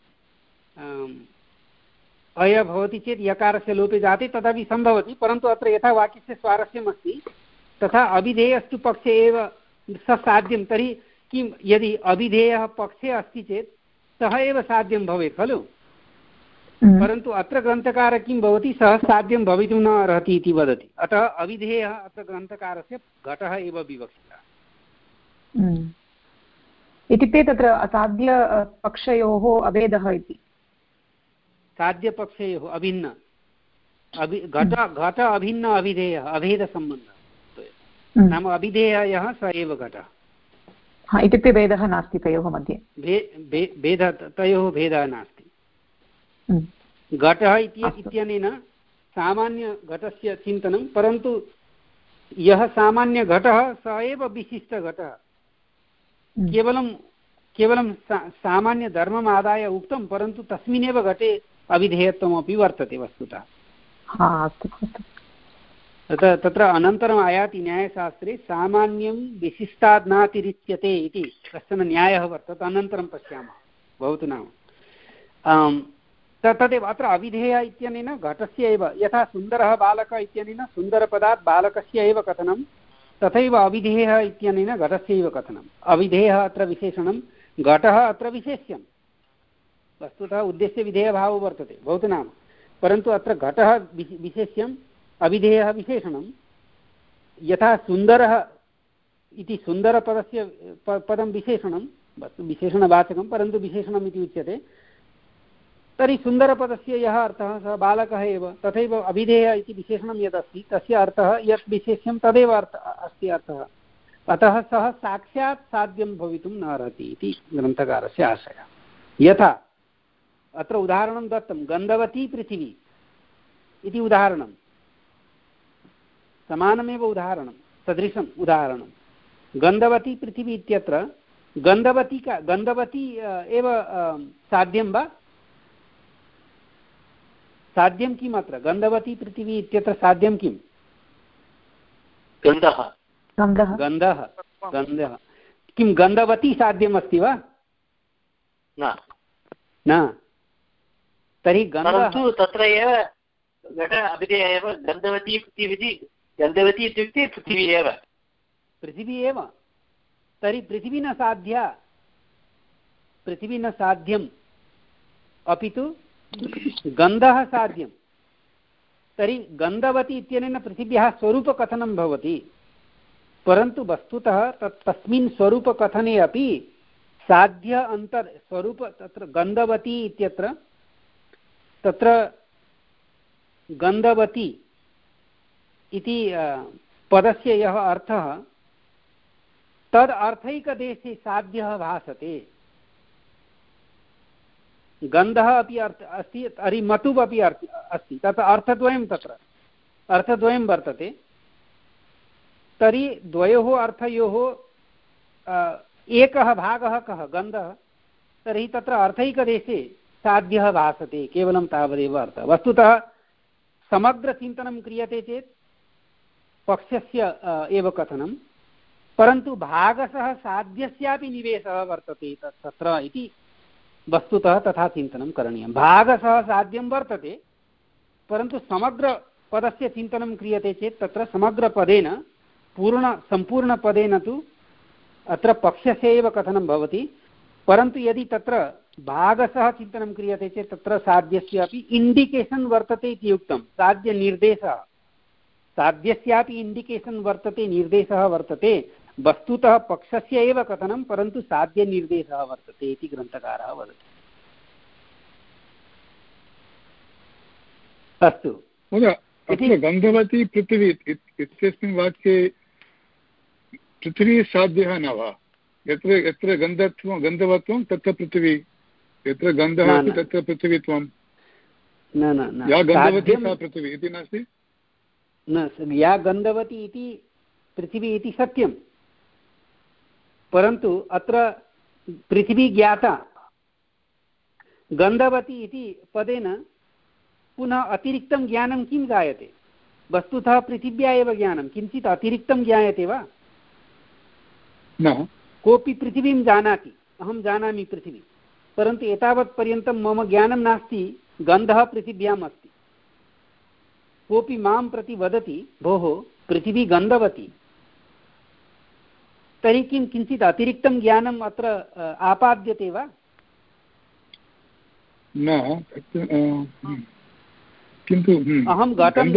अय भवति चेत् यकारस्य लोपे जाते तदपि सम्भवति, परन्तु अत्र यथा वाक्यस्य स्वारस्यम् अस्ति तथा अभिधेयस्तु पक्षे एव स साध्यं। तर्हि किं यदि अभिधेयः पक्षे अस्ति चेत् सः एव साध्यं भवेत् खलु। परन्तु अत्र ग्रन्थकारः किं भवति, सः साध्यं भवितुं न अर्हति इति वदति। अतः अविधेयः अत्र ग्रन्थकारस्य घटः एव विवक्षितः। इत्युक्ते तत्र असाध्यपक्षयोः अभेदः इति। साध्यपक्षयोः अभिन्न अभि घट घट अभिन्न अविधेयः अभेदसम्बन्धः। नाम अविधेयः यः स एव घटः। इत्युक्ते भेदः नास्ति तयोः मध्ये। भेदः तयोः भेदः नास्ति। घटः इत्यनेन सामान्यघटस्य चिन्तनं, परन्तु यः सामान्यघटः स एव विशिष्टघटः। केवलं केवलं सा सामान्यधर्मम् आदाय उक्तं, परन्तु तस्मिन्नेव घटे अविधेयत्वमपि वर्तते वस्तुतः। तत्र तत्र अनन्तरम् आयाति न्यायशास्त्रे सामान्यं विशिष्टात् नातिरिच्यते इति कश्चन न्यायः वर्तते, अनन्तरं पश्यामः भवतु नाम। तदेव अत्र अविधेयः इत्यनेन घटस्य एव, यथा सुन्दरः बालकः इत्यनेन सुन्दरपदात् बालकस्य एव कथनं, तथैव अविधेयः इत्यनेन घटस्य एव कथनम्। अविधेयः अत्र विशेषणं, घटः अत्र विशेष्यं। वस्तुतः उद्देश्यविधेयभावो वर्तते भवतु नाम, परन्तु अत्र घटः विशेष्यम्, अविधेयः विशेषणं। यथा सुन्दरः इति सुन्दरपदस्य पदं विशेषणं, विशेषणवाचकं परन्तु विशेषणम् इति उच्यते। तर्हि सुन्दरपदस्य यः अर्थः सः बालकः एव, तथैव अविधेयः इति विशेषणं यदस्ति तस्य अर्थः यत् विशेष्यं तदेव अर्थ अस्ति अर्थः। अतः सः साक्षात् साध्यं भवितुं न अर्हति इति ग्रन्थकारस्य आशयः। यथा अत्र उदाहरणं दत्तं, गन्धवती पृथिवी इति उदाहरणं, समानमेव उदाहरणं, सदृशम् उदाहरणं। गन्धवती पृथिवी इत्यत्र गन्धवती का गन्धवती एव साध्यं वा? साध्यं किम् अत्र गन्धवती पृथिवी इत्यत्र साध्यं किम् गन्धः गन्धः गन्धः गन्धः किं गन्धवती साध्यम् अस्ति वा न न तर्हि गन्धः तत्र एव घट अभिधेयः एव गन्धवती पृथिवी गन्धवती इत्युक्ते पृथिवी एव पृथिवी एव तर्हि पृथिवी न साध्या पृथिवी न साध्यम् अपि तु गन्धः साध्यं तर्हि गन्धवती इत्यनेन पृथिव्याः स्वरूपकथनं भवति परन्तु वस्तुतः तत् तस्मिन् स्वरूपकथने अपि साध्य अन्तर् स्वरूप तत्र गन्धवती इत्यत्र तत्र गन्धवती इति पदस्य यः अर्थः तद् अर्थैकदेशे साध्यः भासते गन्धः अपि अर्थ अस्ति तर्हि मतुः अपि अर्थ अस्ति तत्र अर्थद्वयं तत्र अर्थद्वयं वर्तते तर्हि द्वयोः अर्थयोः एकः भागः कः गन्धः तर्हि तत्र अर्थैकदेशे साध्यः भासते केवलं तावदेव अर्थः वस्तुतः समग्रचिन्तनं क्रियते चेत् पक्षस्य एव कथनं परन्तु भागशः साध्यस्यापि निवेशः वर्तते तत्र इति वस्तुतः तथा चिन्तनं करणीयं भागशः साध्यं वर्तते परन्तु समग्रपदस्य चिन्तनं क्रियते चेत् तत्र समग्रपदेन पूर्ण सम्पूर्णपदेन तु अत्र पक्षस्य एव कथनं भवति परन्तु यदि तत्र भागशः चिन्तनं क्रियते चेत् तत्र साध्यस्य अपि इण्डिकेशन् वर्तते इति उक्तं साध्यनिर्देशः साध्यस्यापि इण्डिकेशन् वर्तते निर्देशः वर्तते वस्तुतः पक्षस्य एव कथनं परन्तु साध्यनिर्देशः वर्तते इति ग्रन्थकारः वदति अस्तु अत्र गन्धवती पृथिवी इत्यस्मिन् वाक्ये पृथिवी साध्यः न वा यत्र यत्र गन्धत्वं गन्धवत्वं तत्र पृथिवी यत्र गन्धः अस्ति तत्र पृथिवीत्वं न न या गन्धवती सा पृथिवी इति नास्ति न या गन्धवती इति पृथिवी इति सत्यं परन्तु अत्र पृथिवी ज्ञाता गन्धवती इति पदेन पुनः अतिरिक्तं ज्ञानं किं जायते वस्तुतः पृथिव्या एव ज्ञानं किञ्चित् अतिरिक्तं ज्ञायते वा न कोऽपि पृथिवीं जानाति अहं जानामि पृथिवी परन्तु एतावत्पर्यन्तं मम ज्ञानं नास्ति गन्धः पृथिव्याम् अस्ति कोऽपि मां प्रति वदति भोः पृथिवी गन्धवती तर्हि किं किञ्चित् अतिरिक्तं ज्ञानम् अत्र आपाद्यते वा न किन्तु अहं घटं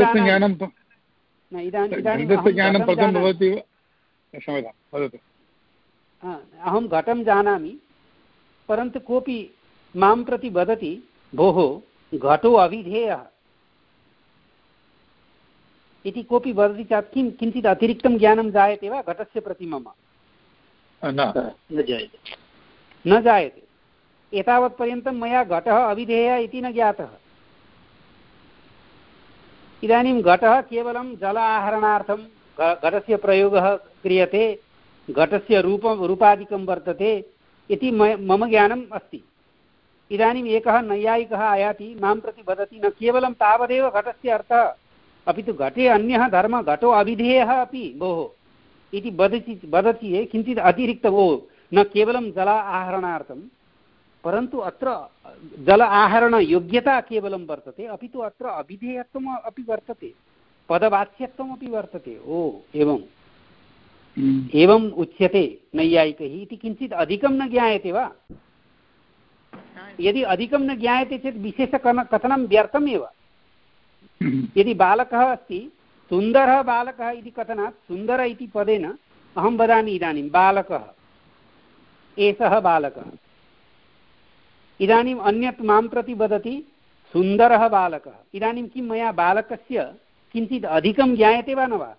अहं घटं जानामि परन्तु कोऽपि मां प्रति वदति भोः घटो अविधेयः इति कोऽपि वदति चेत् किं किञ्चित् अतिरिक्तं ज्ञानं जायते वा घटस्य प्रति मम न जायते न जायते एतावत्पर्यन्तं मया घटः अविधेयः इति न ज्ञातः इदानीं घटः केवलं जल आहरणार्थं घटस्य प्रयोगः क्रियते घटस्य रूपं रूपादिकं वर्तते इति मम ज्ञानम् अस्ति इदानीम् एकः नैयायिकः आयाति मां प्रति वदति न केवलं तावदेव घटस्य अर्थः अपि तु घटे अन्यः धर्मः घटो अविधेयः अपि भोः इति वदति वदति ये किञ्चित् अतिरिक्तं ओ न केवलं जल आहरणार्थं परन्तु अत्र जल आहरणयोग्यता केवलं वर्तते अपि तु अत्र अविधेयत्वम् अपि वर्तते पदवाच्यत्वम् अपि वर्तते ओ एवम् एवम् उच्यते नैयायिकैः इति किञ्चित् अधिकं न ज्ञायते वा यदि अधिकं न ज्ञायते चेत् विशेषकथनं व्यर्थमेव यदि बालकः अस्ति सुन्दरः बालकः इति कथनात् सुन्दर इति पदेन अहं वदामि इदानीं बालकः एषः बालकः इदानीम् अन्यत् मां प्रति वदति सुन्दरः बालकः इदानीं किं मया बालकस्य किञ्चित् अधिकं ज्ञायते वा न वा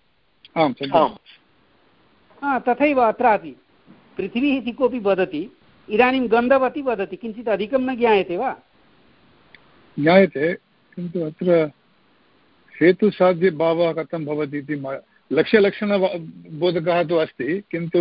हा तथैव अत्रापि पृथिवी इति कोऽपि वदति इदानीं गन्धवती वदति किञ्चित् अधिकं न ज्ञायते वा ज्ञायते किन्तु अत्र हेतुसाध्यभावः कथं भवति इति लक्ष्यलक्षणबोधकः तु अस्ति किन्तु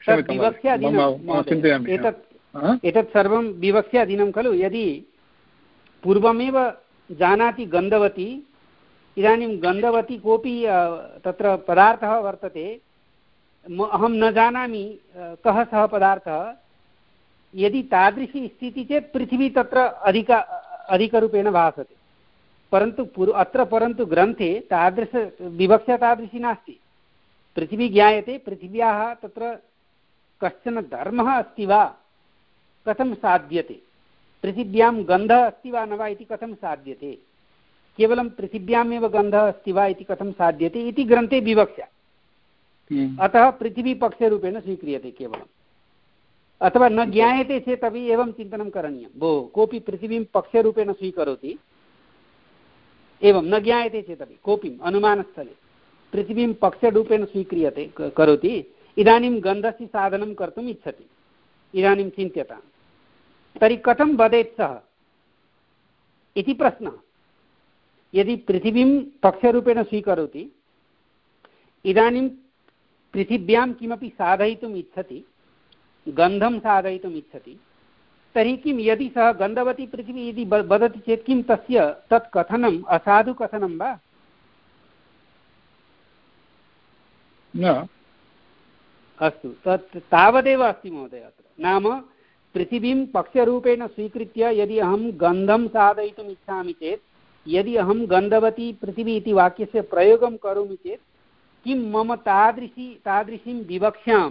एतत् एतत् सर्वं विवक्ष्याधीनं खलु यदि पूर्वमेव जानाति गन्धवती, इदानीं गन्धवती कोऽपि तत्र पदार्थः वर्तते, अहं न जानामि कः सः पदार्थः। यदि तादृशी स्थितिः चेत् पृथिवी तत्र अधिक अधिकरूपेण भासते, परन्तु पूर्व अत्र परन्तु ग्रन्थे तादृश विवक्षा तादृशी नास्ति। पृथिवी ज्ञायते, पृथिव्याः तत्र कश्चन धर्मः अस्ति वा कथं साध्यते, पृथिव्यां गन्धः अस्ति वा न वा इति कथं साध्यते, केवलं पृथिव्यामेव गन्धः अस्ति वा इति कथं साध्यते इति ग्रन्थे विवक्षा। अतः पृथिवीपक्षरूपेण स्वीक्रियते केवलम्। अथवा न ज्ञायते चेत् अपि एवं चिन्तनं करणीयं, भो कोऽपि पृथिवीं पक्षरूपेण स्वीकरोति, एवं न ज्ञायते चेदपि कोऽपि अनुमानस्थले पृथिवीं पक्षरूपेण स्वीक्रियते करोति, इदानीं गन्धस्य साधनं कर्तुम् इच्छति, इदानीं चिन्त्यताम्, तर्हि कथं वदेत् सः इति प्रश्नः। यदि पृथिवीं पक्षरूपेण स्वीकरोति, इदानीं पृथिव्यां किमपि साधयितुम् इच्छति, गन्धं साधयितुम् इच्छति, तर्हि किं यदि सः गन्धवती पृथिवी यदि वदति चेत् किं तस्य तत् कथनम् असाधुकथनं वा? न। अस्तु, तत् तावदेव अस्ति महोदय। अत्र नाम पृथिवीं पक्षरूपेण स्वीकृत्य यदि अहं गन्धं साधयितुम् इच्छामि चेत्, यदि अहं गन्धवती पृथिवी इति वाक्यस्य प्रयोगं करोमि चेत् किं मम तादृशी तादृशीं विवक्षां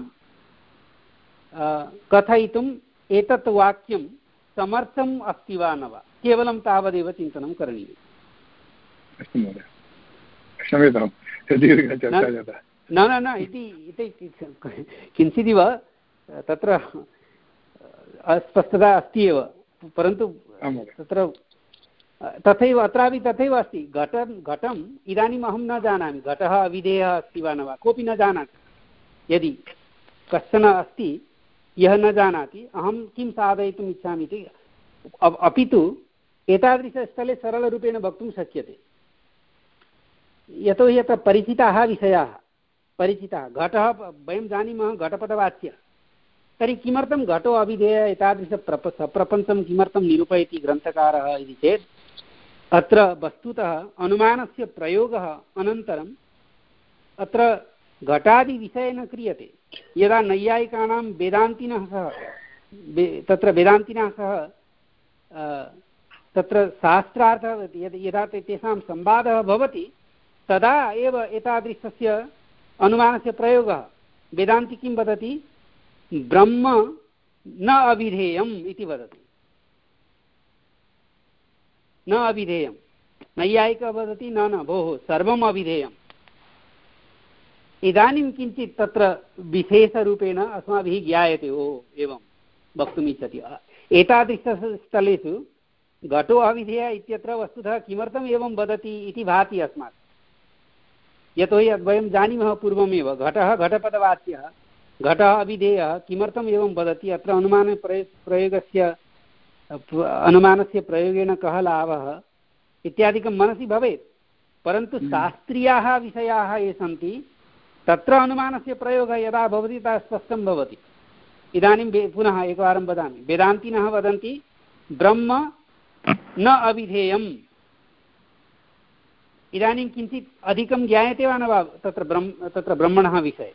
कथयितुम् एतत् वाक्यं समर्थम् अस्ति वा न वा, केवलं तावदेव चिन्तनं करणीयम्। अस्तु महोदय, क्षम्यतां दीर्घचर्चा जाता। न न न इति किञ्चिदिव तत्र अस्पष्टता अस्ति एव, परन्तु तत्र तथैव अत्रापि तथैव अस्ति। घटं घटम् इदानीम् अहं न जानामि घटः अविधेयः अस्ति वा न वा, कोऽपि न जानाति। यदि कश्चन अस्ति यः न जानाति, अहं किं साधयितुम् इच्छामि इति, अपि तु एतादृशस्थले सरलरूपेण वक्तुं शक्यते, यतोहि अत्र परिचिताः विषयाः, परिचिताः। घटः वयं जानीमः घटपदवाच्यः, तर्हि किमर्थं घटो अविधेयः एतादृशप्रप सप्रपञ्चं किमर्थं निरूपयति ग्रन्थकारः इति चेत्, अत्र वस्तुतः अनुमानस्य प्रयोगः अनन्तरम् अत्र घटादिविषये न क्रियते। यदा नैयायिकानां वेदान्तिनः सह तत्र वेदान्तिनः सह तत्र शास्त्रार्थः यदा तेषां संवादः भवति, तदा एव एतादृशस्य अनुमानस्य प्रयोगः। वेदान्ति किं वदति? ब्रह्म न अविधेयम् इति वदति, न अविधेयं। नैयायिकः वदति न न भोः सर्वम् अविधेयम्। इदानीं किञ्चित् तत्र विशेषरूपेण अस्माभिः ज्ञायते, ओ एवं वक्तुम् इच्छति। एतादृशस्थलेषु घटो अविधेयः इत्यत्र वस्तुतः किमर्थम् एवं वदति इति भाति अस्मात्, यतोहि वयं जानीमः पूर्वमेव घटः घटपदवाच्यः, घटः अविधेयः, किमर्थम् एवं वदति, अत्र अनुमान प्रयोगस्य अनुमानस्य प्रयोगेन कः लाभः इत्यादिकं मनसि भवेत्। परन्तु शास्त्रीयाः विषयाः ये सन्ति तत्र अनुमानस्य प्रयोगः यदा भवति तदा स्पष्टं भवति। इदानीं पुनः एकवारं वदामि, वेदान्तिनः वदन्ति ब्रह्म न अविधेयम्। इदानीं किञ्चित् अधिकं ज्ञायते वा न वा तत्र ब्रह्म तत्र ब्रह्मणः विषये?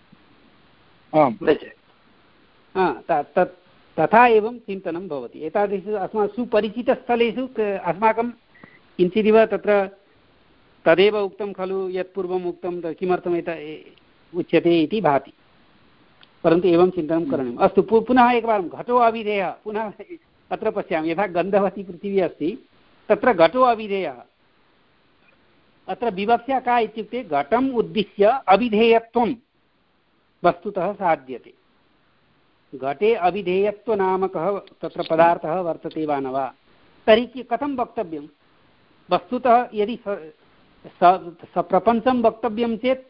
तथा एवं चिन्तनं भवति। एतादृश अस्माकं सुपरिचितस्थलेषु अस्माकं किञ्चिदिव तत्र तदेव उक्तं खलु यत् पूर्वम् उक्तं किमर्थम् एत उच्यते इति भाति, परन्तु एवं चिन्तनं करणीयम्। अस्तु, पुनः एकवारं घटो अविधेयः पुनः अत्र पश्यामि। यथा गन्धवती पृथिवी अस्ति, तत्र घटो अविधेयः। अत्र विवक्षा का इत्युक्ते घटम् उद्दिश्य अविधेयत्वं वस्तुतः साध्यते। घटे अविधेयत्वनामकः तत्र पदार्थः वर्तते वा न वा, तर्हि कथं वक्तव्यं? वस्तुतः यदि सप्रपञ्चं वक्तव्यं चेत्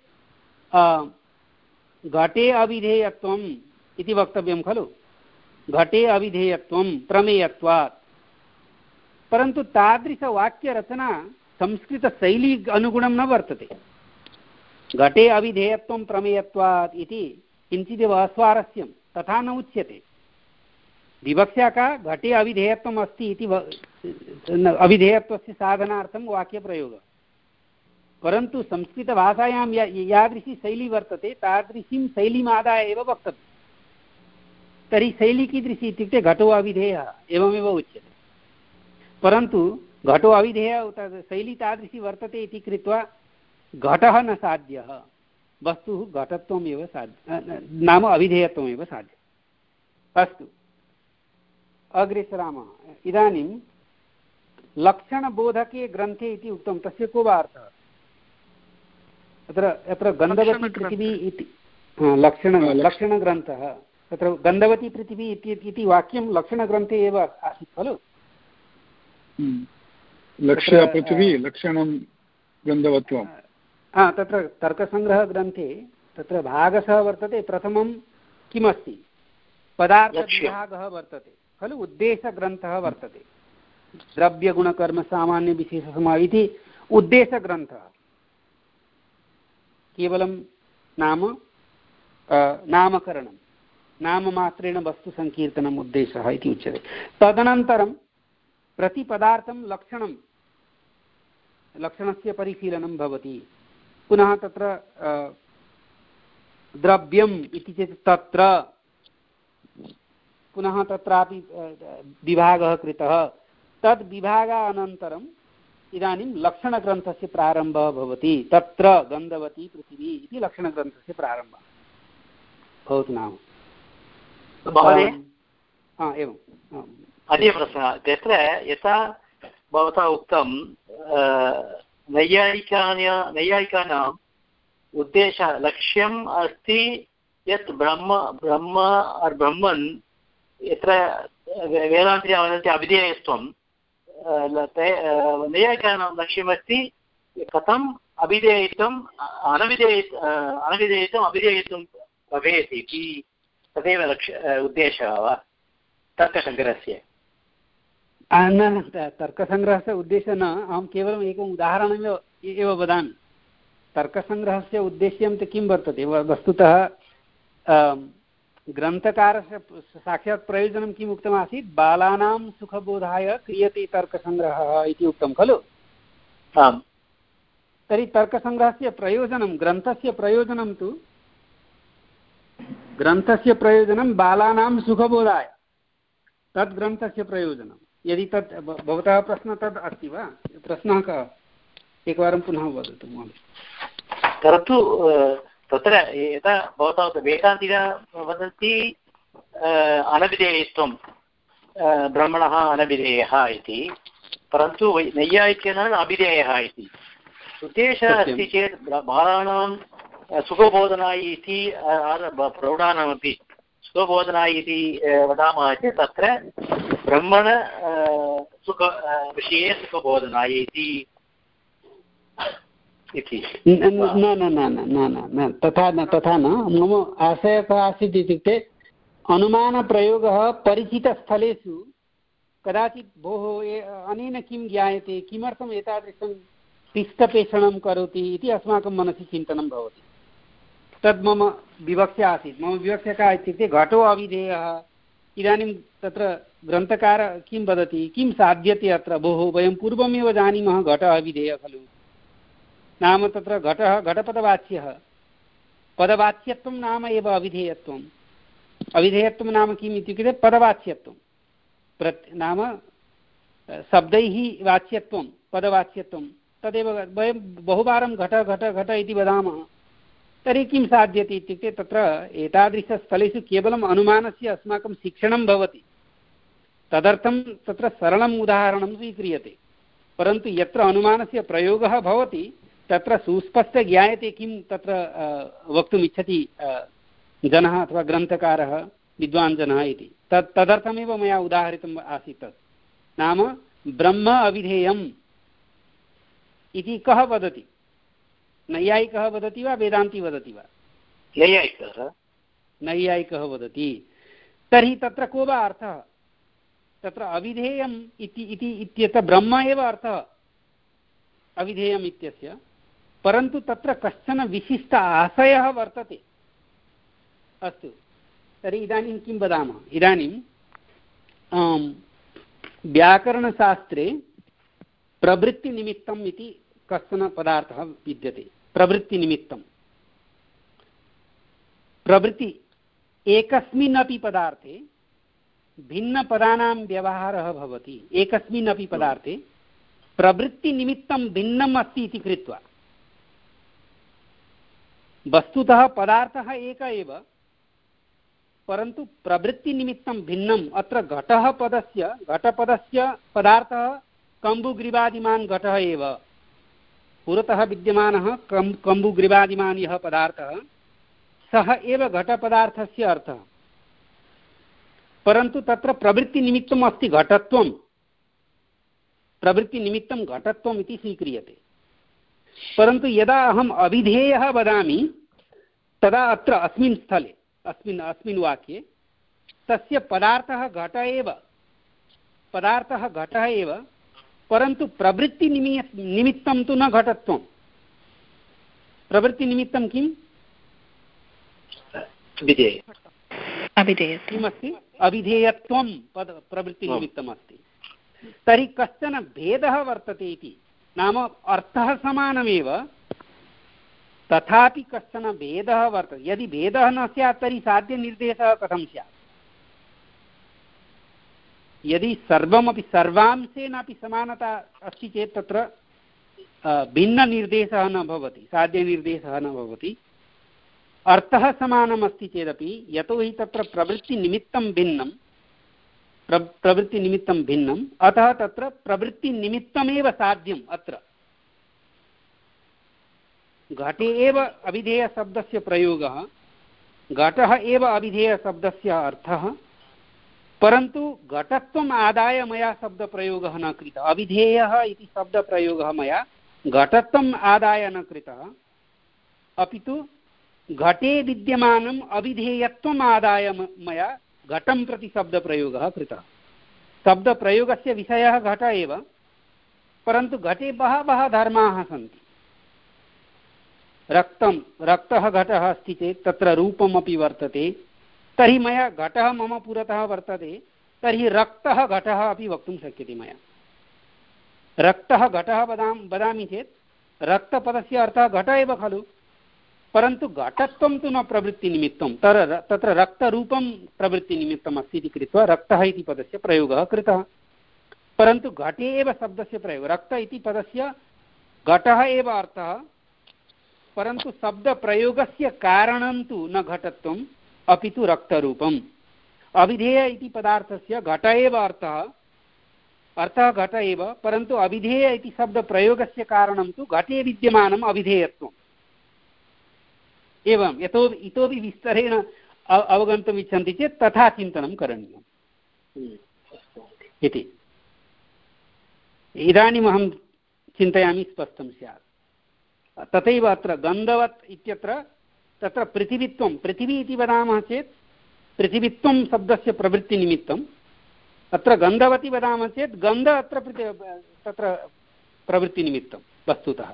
घटे अविधेयत्वम् इति वक्तव्यं खलु। घटे अविधेयत्वं प्रमेयत्वात्। परन्तु तादृशवाक्यरचना संस्कृतशैली अनुगुणं न वर्तते। घटे अविधेयत्वं प्रमेयत्वात् इति किञ्चिदेव अस्वारस्यं, तथा न उच्यते। विवक्षा का घटे अविधेयत्वम् अस्ति इति अविधेयत्वस्य साधनार्थं वाक्यप्रयोगः। परन्तु संस्कृतभाषायां या यादृशी शैली वर्तते तादृशीं शैलीमादाय एव वक्तव्यं। तर्हि शैली कीदृशी इत्युक्ते घटो अविधेयः एवमेव उच्यते। परन्तु घटो अविधेयः शैली तादृशी वर्तते इति कृत्वा घटः न साध्यः, वस्तुः घटत्वमेव साध्य नाम अविधेयत्वमेव साध्यम्। अस्तु, अग्रे सरामः। इदानीं लक्षणबोधके ग्रन्थे इति उक्तं, तस्य को वा अर्थः? अत्र अत्र गन्धवती पृथिवी इति लक्षण लक्षणग्रन्थः, तत्र गन्धवती पृथिवी इति वाक्यं लक्षणग्रन्थे एव आसीत् खलु? लक्ष्यपृथिवी लक्षणं गन्धवत्वं। हा, तत्र तर्कसङ्ग्रहग्रन्थे तत्र भागशः वर्तते। प्रथमं किमस्ति? पदार्थविभागः वर्तते खलु, उद्देशग्रन्थः वर्तते। द्रव्यगुणकर्मसामान्यविशेषसमवायः इति उद्देशग्रन्थः। केवलं नाम नामकरणं, नाममात्रेण वस्तुसङ्कीर्तनम् उद्देशः इति उच्यते। तदनन्तरं प्रतिपदार्थं लक्षणं, लक्षणस्य परिशीलनं भवति। पुनः तत्र द्रव्यम् इति चेत् तत्र पुनः तत्रापि विभागः कृतः। तद् विभागानन्तरम् इदानीं लक्षणग्रन्थस्य प्रारम्भः भवति। तत्र गन्धवती पृथिवी इति लक्षणग्रन्थस्य प्रारम्भः भवतु नाम। महोदय, एवम् अन्य प्रश्नः। तत्र यथा भवता उक्तं नैयायिकानां नैयायिकानाम् उद्देशः लक्ष्यम् अस्ति यत् ब्रह्म ब्रह्म ब्रह्मन् यत्र वेदान्ते वदन्ति अविधेयत्वं, नैयायिकानां लक्ष्यमस्ति कथम् अविधेयत्वम् अनविधेय अनविधेयत्वम् अविधेयत्वं भवेत् इति, तदेव लक्ष्य उद्देशः वा तर्कसङ्ग्रहस्य? न, तर्कसङ्ग्रहस्य उद्देशः न। अहं केवलम् एकम् उदाहरणमेव एव वदामि। तर्कसङ्ग्रहस्य उद्देश्यं तु किं वर्तते? वस्तुतः ग्रन्थकारस्य साक्षात् प्रयोजनं किम् उक्तमासीत्? बालानां सुखबोधाय क्रियते तर्कसङ्ग्रहः इति उक्तं खलु? आम्। तर्हि तर्कसङ्ग्रहस्य प्रयोजनं, ग्रन्थस्य प्रयोजनं तु ग्रन्थस्य प्रयोजनं बालानां सुखबोधाय, तद् ग्रन्थस्य प्रयोजनं। यदि तत् भवतः प्रश्नः तद् अस्ति वा? प्रश्नः कः? एकवारं पुनः वदतु महोदय। परन्तु तत्र यथा भवता वेदान्तिनः वदन्ति अनविधेयत्वं, ब्रह्मणः अनविधेयः इति, परन्तु नैयायिकानाम् अविधेयः इति। उद्देशः अस्ति चेत् बालानां सुखबोधनाय इति, प्रौढानामपि सुखबोधनाय इति वदामः चेत् तत्र ब्रह्मण सुख विषये सुखबोधनाय इति। न न न न न तथा न तथा न मम आशयः कः आसीत् इत्युक्ते अनुमानप्रयोगः परिचितस्थलेषु कदाचित् भोः अनेन किं ज्ञायते, किमर्थम् एतादृशं पिष्टपेषणं करोति इति अस्माकं मनसि चिन्तनं भवति। तद् मम विवक्षा आसीत्। मम विवक्षा का इत्युक्ते घटो अविधेयः। इदानीं तत्र ग्रन्थकारः किं वदति, किं साध्यते अत्र? भोः वयं पूर्वमेव जानीमः घटः अविधेयः खलु। नाम तत्र घटः घटपदवाच्यः, पदवाच्यत्वं नाम एव अविधेयत्वम्। अविधेयत्वं नाम किम् इत्युक्ते पदवाच्यत्वं, प्रत् नाम शब्दैः वाच्यत्वं, पदवाच्यत्वं। तदेव वयं बहुवारं घट घट घट इति वदामः। तर्हि किं साध्यते इत्युक्ते तत्र एतादृशस्थलेषु केवलम् अनुमानस्य अस्माकं शिक्षणं भवति। तदर्थं तत्र सरलम् उदाहरणं स्वीक्रियते। परन्तु यत्र अनुमानस्य प्रयोगः भवति तत्र सुस्पष्ट ज्ञायते किं तत्र वक्तुम् इच्छति जनः अथवा ग्रन्थकारः, विद्वान् जनः इति। तत् तदर्थमेव मया उदाहरितम् आसीत्। तत् नाम ब्रह्म अविधेयम् इति कः वदति? नैयायिकः वदति वा वेदान्ती वदति वा? नैयायिकः नैयायिकः वदति। तर्हि तत्र को वा अर्थः? तत्र अविधेयम् इति इति इत्यत्र ब्रह्म एव अर्थः अविधेयम् इत्यस्य। परन्तु तत्र कश्चन विशिष्ट आशयः वर्तते। अस्तु, तर्हि इदानीं किं वदामः? इदानीं व्याकरणशास्त्रे प्रवृत्तिनिमित्तम् इति कश्चन पदार्थः विद्यते। प्रवृत्तिनिमित्तं प्रवृत्ति एकस्मिन्नपि पदार्थे भिन्नपदानां व्यवहारः भवति। एकस्मिन्नपि पदार्थे प्रवृत्तिनिमित्तं भिन्नम् अस्ति इति कृत्वा वस्तुतः पदार्थः एक एव, परन्तु प्रवृत्तिनिमित्तं भिन्नम्। अत्र घटः पदस्य घटपदस्य पदार्थः कम्बुग्रीवादिमान् घटः एव, पुरतः विद्यमानः कम् कम्बुग्रीवादिमान् यः पदार्थः सः एव घटपदार्थस्य अर्थः, परन्तु तत्र प्रवृत्तिनिमित्तम् अस्ति घटत्वं। प्रवृत्तिनिमित्तं घटत्वम् इति स्वीक्रियते, परन्तु यदा अहम् अविधेयः वदामि तदा अत्र अस्मिन् स्थले अस्मिन् अस्मिन् वाक्ये तस्य पदार्थः घट एव, पदार्थः घटः एव, परन्तु प्रवृत्तिनिमित्त निमित्तं तु न घटत्वं। प्रवृत्तिनिमित्तं किम्? किमस्ति? अविधेयत्वं पद प्रवृत्तिनिमित्तम् अस्ति। तर्हि कश्चन भेदः वर्तते इति, नाम अर्थः समानमेव तथापि कश्चन भेदः वर्तते। यदि भेदः न स्यात् तर्हि साध्यनिर्देशः कथं स्यात्? यदि सर्वमपि सर्वांशेनापि समानता अस्ति चेत् तत्र भिन्ननिर्देशः न भवति, साध्यनिर्देशः न भवति। अर्थः समानमस्ति चेदपि यतोहि तत्र प्रवृत्तिनिमित्तं भिन्नं प्र प्रवृत्तिनिमित्तं भिन्नम्, अतः तत्र प्रवृत्तिनिमित्तमेव साध्यम्। अत्र घटे एव अविधेयशब्दस्य प्रयोगः, घटः एव अविधेयशब्दस्य अर्थः, परन्तु घटत्वम् आदाय मया शब्दप्रयोगः न कृतः। अविधेयः इति शब्दप्रयोगः मया घटत्वम् आदाय न कृतः, अपि तु घटे विद्यमानम् अविधेयत्वम् आदाय मया घटं प्रति शब्दप्रयोगः कृतः। शब्दप्रयोगस्य विषयः घट एव, परन्तु घटे बहवः धर्माः सन्ति। रक्तं रक्तः घटः अस्ति चेत् तत्र रूपमपि वर्तते, तर्हि मया घटः मम पुरतः वर्तते, तर्हि रक्तः घटः अपि वक्तुं शक्यते मया। रक्तः घटः वदामि वदामि चेत् रक्तपदस्य अर्थः घट एव खलु, परन्तु घटत्वं तु न प्रवृत्तिनिमित्तं, तर तत्र रक्तरूपं प्रवृत्तिनिमित्तम् अस्ति इति कृत्वा रक्तः इति पदस्य प्रयोगः कृतः। परन्तु घटे एव शब्दस्य प्रयोगः, रक्त इति पदस्य घटः एव अर्थः, परन्तु शब्दप्रयोगस्य कारणं तु न घटत्वम् अपि तु रक्तरूपम्। अविधेय इति पदार्थस्य घट एव अर्थः, अर्थः घट एव, परन्तु अविधेय इति शब्दप्रयोगस्य कारणं तु घटे विद्यमानम् अविधेयत्वम्। एवं यतो इतोपि विस्तरेण अवगन्तुम् इच्छन्ति चेत् तथा चिन्तनं करणीयम् इति। इदानीम् अहं चिन्तयामि स्पष्टं स्यात्। तथैव अत्र गन्धवत् इत्यत्र तत्र पृथिवीत्वं, पृथिवी इति वदामः चेत् पृथिवीत्वं शब्दस्य प्रवृत्तिनिमित्तम्, अत्र गन्धवती वदामः चेत् गन्ध अत्र तत्र प्रवृत्तिनिमित्तं वस्तुतः।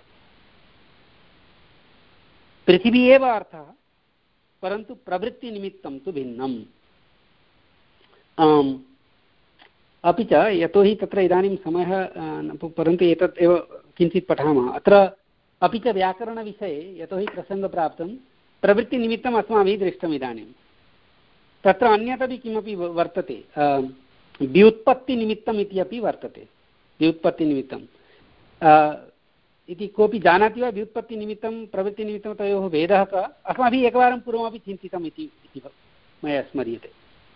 पृथिवी एव अर्थः, परन्तु प्रवृत्तिनिमित्तं तु भिन्नम्। अपि च यतोहि तत्र इदानीं समयः, परन्तु एतत् एव किञ्चित् पठामः अत्र। अपि च व्याकरणविषये यतोहि प्रसङ्गः प्राप्तं, प्रवृत्तिनिमित्तम् अस्माभिः दृष्टम् इदानीं। तत्र अन्यदपि किमपि वर्तते, व्युत्पत्तिनिमित्तम् इति अपि वर्तते। व्युत्पत्तिनिमित्तं इति कोऽपि जानाति वा? व्युत्पत्तिनिमित्तं प्रवृत्तिनिमित्तं तयोः भेदः कः? अस्माभिः एकवारं पूर्वमपि चिन्तितम् इति मया स्मर्यते।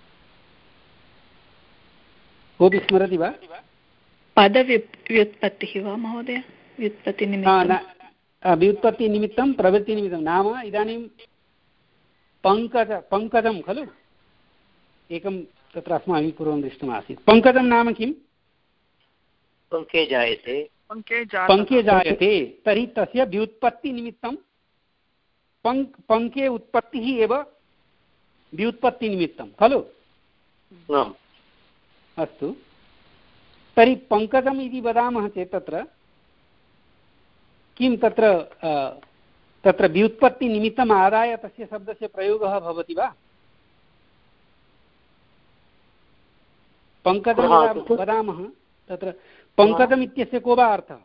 कोऽपि स्मरति वा? पदव्युत्पत्तिः वा महोदय? व्युत्पत्तिनिमित्तं व्युत्पत्तिनिमित्तं प्रवृत्तिनिमित्तं नाम इदानीं पङ्कज पङ्कजं खलु एकं तत्र अस्माभिः पूर्वं दृष्टमासीत्। पङ्कजं नाम किं? पङ्के जायते। पङ्के जायते, तर्हि तस्य व्युत्पत्तिनिमित्तं पङ्क् पङ्के उत्पत्तिः एव व्युत्पत्तिनिमित्तं खलु। अस्तु, तर्हि पङ्कजम् इति वदामः चेत् तत्र किं तत्र तत्र व्युत्पत्तिनिमित्तम् आदाय तस्य शब्दस्य प्रयोगः भवति वा? पङ्कजं वदामः तत्र पङ्कजम् इत्यस्य को वा अर्थः?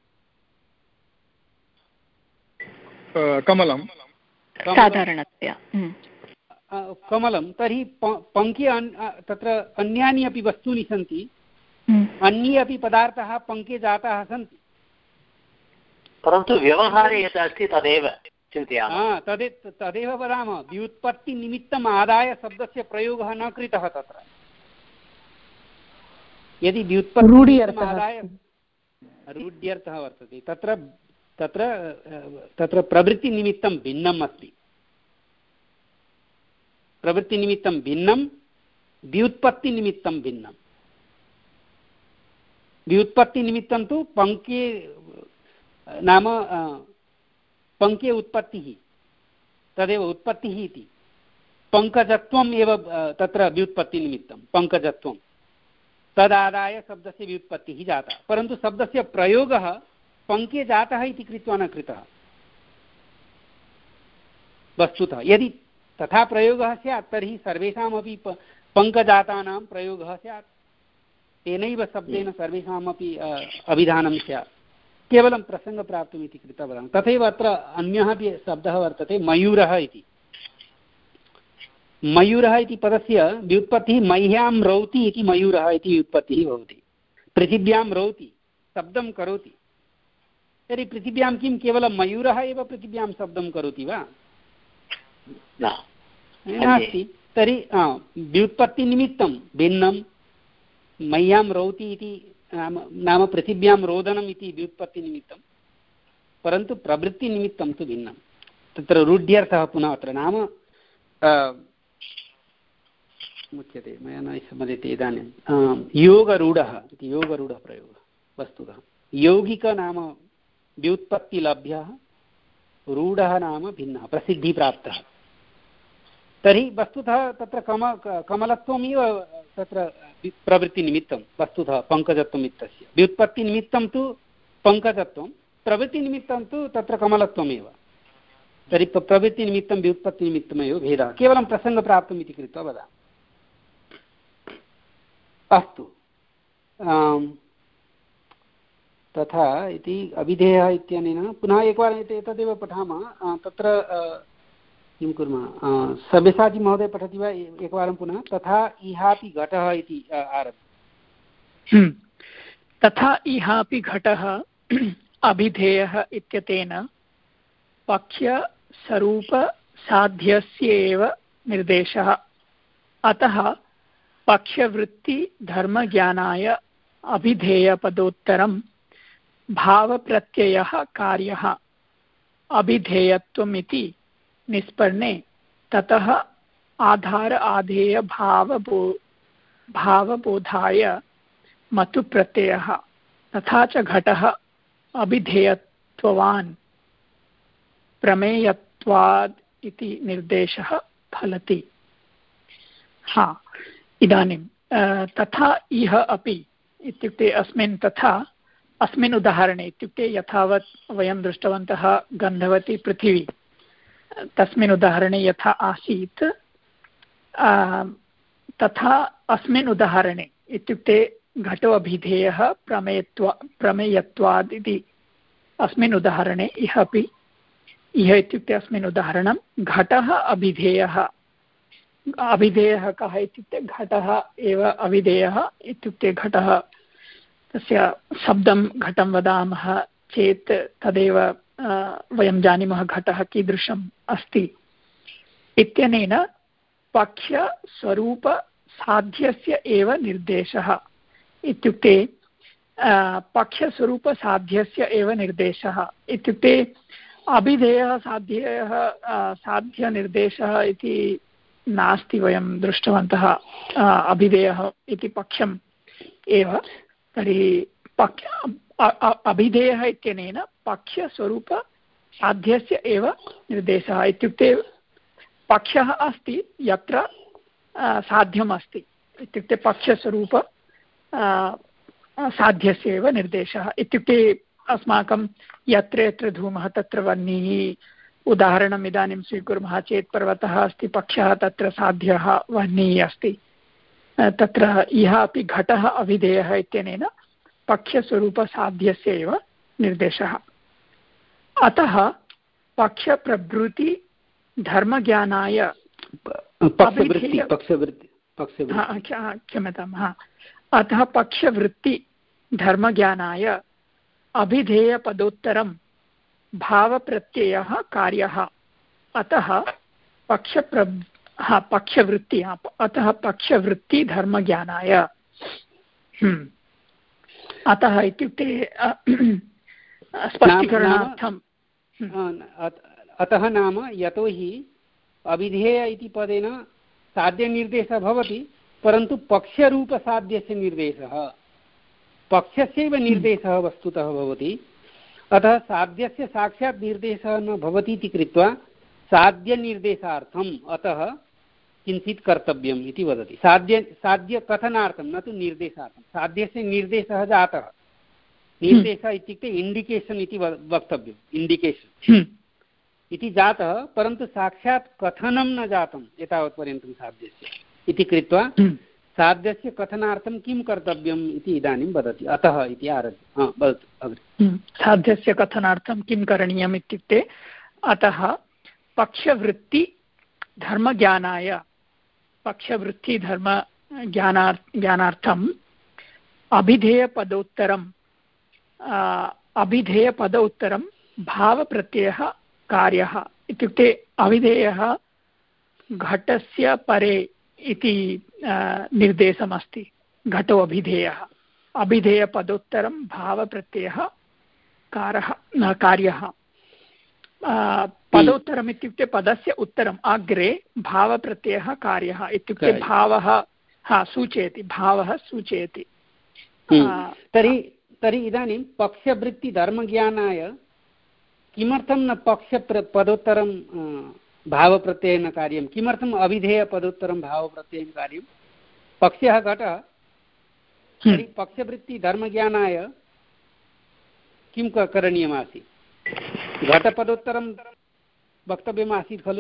कमलं साधारणतया कमलं। तर्हि पङ्के तत्र अन्यानि अपि वस्तूनि सन्ति, अन्ये अपि पदार्थाः पङ्के जाताः सन्ति, परन्तु व्यवहारे यत् अस्ति तदेव चिन्तयामः। तदे तदेव वदामः, व्युत्पत्तिनिमित्तम् आदाय शब्दस्य प्रयोगः न कृतः तत्र। यदि व्युत्पत्तिनिमित्तम् आदाय रूढ्यर्थः वर्तते तत्र तत्र तत्र प्रवृत्तिनिमित्तं भिन्नम् अस्ति। प्रवृत्तिनिमित्तं भिन्नं, व्युत्पत्तिनिमित्तं भिन्नं। व्युत्पत्तिनिमित्तं तु पङ्के नाम पङ्के उत्पत्तिः, तदेव उत्पत्तिः इति। पङ्कजत्वम् एव तत्र व्युत्पत्तिनिमित्तं, पङ्कजत्वं तदादाय शब्दस्य व्युत्पत्तिः जाता, परन्तु शब्दस्य प्रयोगः पङ्के जातः इति कृत्वा न कृतः वस्तुतः। यदि तथा प्रयोगः स्यात् तर्हि सर्वेषामपि पङ्कजातानां प्रयोगः स्यात्, तेनैव शब्देन सर्वेषामपि अभिधानं स्यात्, केवलं प्रसङ्गप्राप्तुम् इति कृत्वा वदामः। तथैव अत्र अन्यः अपि शब्दः वर्तते मयूरः इति। मयूरः इति पदस्य व्युत्पत्तिः मह्यां रौति इति मयूरः इति व्युत्पत्तिः भवति। पृथिव्यां रौति, शब्दं करोति। तर्हि पृथिव्यां किं केवलं मयूरः एव पृथिव्यां शब्दं करोति वा? नास्ति। तर्हि व्युत्पत्तिनिमित्तं भिन्नं, मह्यां रौति इति नाम नाम पृथिव्यां रोदनम् इति व्युत्पत्तिनिमित्तं, परन्तु प्रवृत्तिनिमित्तं तु भिन्नं। तत्र रूढ्यर्थः पुनः अत्र नाम मुच्यते, मया न स्मर्यते इदानीं। योगरूढः इति योगरूढः प्रयोगः वस्तुतः। यौगिक नाम व्युत्पत्तिलभ्यः, रूढः नाम भिन्नः, प्रसिद्धिप्राप्तः। तर्हि वस्तुतः तत्र कम कमलत्वमेव तत्र प्रवृत्तिनिमित्तं वस्तुतः पङ्कजत्वम् इत्यस्य। व्युत्पत्तिनिमित्तं तु पङ्कजत्वं, प्रवृत्तिनिमित्तं तु तत्र कमलत्वमेव। तर्हि प्रवृत्तिनिमित्तं व्युत्पत्तिनिमित्तमेव भेदः, केवलं प्रसङ्गप्राप्तम् इति कृत्वा वदामि। अस्तु, तथा इति अभिधेयः इत्यनेन पुनः एकवारम् एतदेव पठामः। तत्र किं कुर्मः, सब्यसाची महोदय पठति वा एकवारं पुनः? तथा इहापि घटः इति आरभ्य। तथा इहापि घटः अभिधेयः इत्यतेन पक्ष्यस्वरूपसाध्यस्य एव निर्देशः। अतः पक्ष्यवृत्तिधर्मज्ञानाय अभिधेयपदोत्तरं भावप्रत्ययः कार्यः अभिधेयत्वमिति निष्पन्ने ततः आधार आधेय भावबो भावबोधाय मतुप्रत्ययः तथा च घटः अभिधेयत्वान् प्रमेयत्वाद् इति निर्देशः फलति। हा, इदानीं तथा इह अपि इत्युक्ते अस्मिन् तथा अस्मिन् उदाहरणे इत्युक्ते यथावत् वयं दृष्टवन्तः गन्धवती पृथिवी, तस्मिन् उदाहरणे यथा आसीत् तथा अस्मिन् उदाहरणे इत्युक्ते घटो अभिधेयः प्रमेयत्वा प्रमेयत्वाद् इति अस्मिन् उदाहरणे इह अपि इह इत्युक्ते अस्मिन् उदाहरणं घटः अभिधेयः। अभिधेयः कः इत्युक्ते घटः एव अभिधेयः इत्युक्ते घटः तस्य शब्दं घटं वदामः चेत् तदेव वयं जानीमः घटः कीदृशम् अस्ति इत्यनेन पक्ष्यस्वरूपसाध्यस्य एव निर्देशः इत्युक्ते पक्ष्यस्वरूपसाध्यस्य एव निर्देशः इत्युक्ते अभिधेयः साध्यः साध्यनिर्देशः इति नास्ति, वयं दृष्टवन्तः अभिधेयः इति पक्षम् एव। तर्हि पक्ष अभिधेयः इत्यनेन पक्ष्यस्वरूपसाध्यस्य एव निर्देशः इत्युक्ते पक्षः अस्ति यत्र साध्यम् अस्ति इत्युक्ते पक्षस्वरूप साध्यस्य एव निर्देशः इत्युक्ते अस्माकं यत्र यत्र धूमः तत्र वह्निः उदाहरणम् इदानीं स्वीकुर्मः चेत् पर्वतः अस्ति, पक्षः तत्र साध्यः वह्निः अस्ति तत्र इह अपि घटः अभिधेयः इत्यनेन पक्षस्वरूपसाध्यस्य एव निर्देशः। अतः पक्षप्रभृति धर्मज्ञानाय क्षम्यतां हा अतः पक्षवृत्ति धर्मज्ञानाय अभिधेयपदोत्तरं भावप्रत्ययः कार्यः। अतः पक्षप्र हा पक्षवृत्ति अतः पक्षवृत्ति धर्मज्ञानाय अतः इत्युक्ते स्पष्टीकरणार्थं अतः नाम यतोहि अभिधेय इति पदेन साध्यनिर्देशः भवति, परन्तु पक्षरूपसाध्यस्य निर्देशः पक्षस्यैव निर्देशः वस्तुतः भवति। अतः साध्यस्य साक्षात् निर्देशः न भवति इति कृत्वा साध्यनिर्देशार्थम् अतः किञ्चित् कर्तव्यम् इति वदति। साध्य साध्यकथनार्थं न तु निर्देशार्थं। साध्यस्य निर्देशः जातः, निर्देशः इत्युक्ते इण्डिकेशन् इति वक्तव्यम्, इण्डिकेशन् इति जातः, परन्तु साक्षात् कथनं न जातम् एतावत्पर्यन्तं साध्यस्य इति कृत्वा साध्यस्य कथनार्थं किं कर्तव्यम् इति इदानीं वदति। अतः इति आरभ्य वदतु अग्रे। साध्यस्य कथनार्थं किं करणीयम् इत्युक्ते अतः पक्षवृत्ति धर्मज्ञानाय पक्षवृत्तिधर्मज्ञाना ज्ञानार्थम् अभिधेयपदोत्तरम् अभिधेयपदोत्तरं भावप्रत्ययः कार्यः। इत्युक्ते अभिधेयः घटस्य परे इति निर्देशमस्ति। घटो अभिधेयः, अभिधेयपदोत्तरं भावप्रत्ययः कारः कार्यः। पदोत्तरम् इत्युक्ते पदस्य उत्तरम् अग्रे भावप्रत्ययः कार्यः इत्युक्ते भावः हा सूचयति, भावः सूचयति। तर्हि तर्हि इदानीं पक्षवृत्तिधर्मज्ञानाय किमर्थं न पक्षपदोत्तरं भावप्रत्ययेन कार्यं, किमर्थम् अभिधेयपदोत्तरं भावप्रत्ययेन कार्यं? पक्षः घटः, तर्हि पक्षवृत्तिधर्मज्ञानाय किं करणीयमासीत्? घटपदोत्तरं वक्तव्यमासीत् खलु?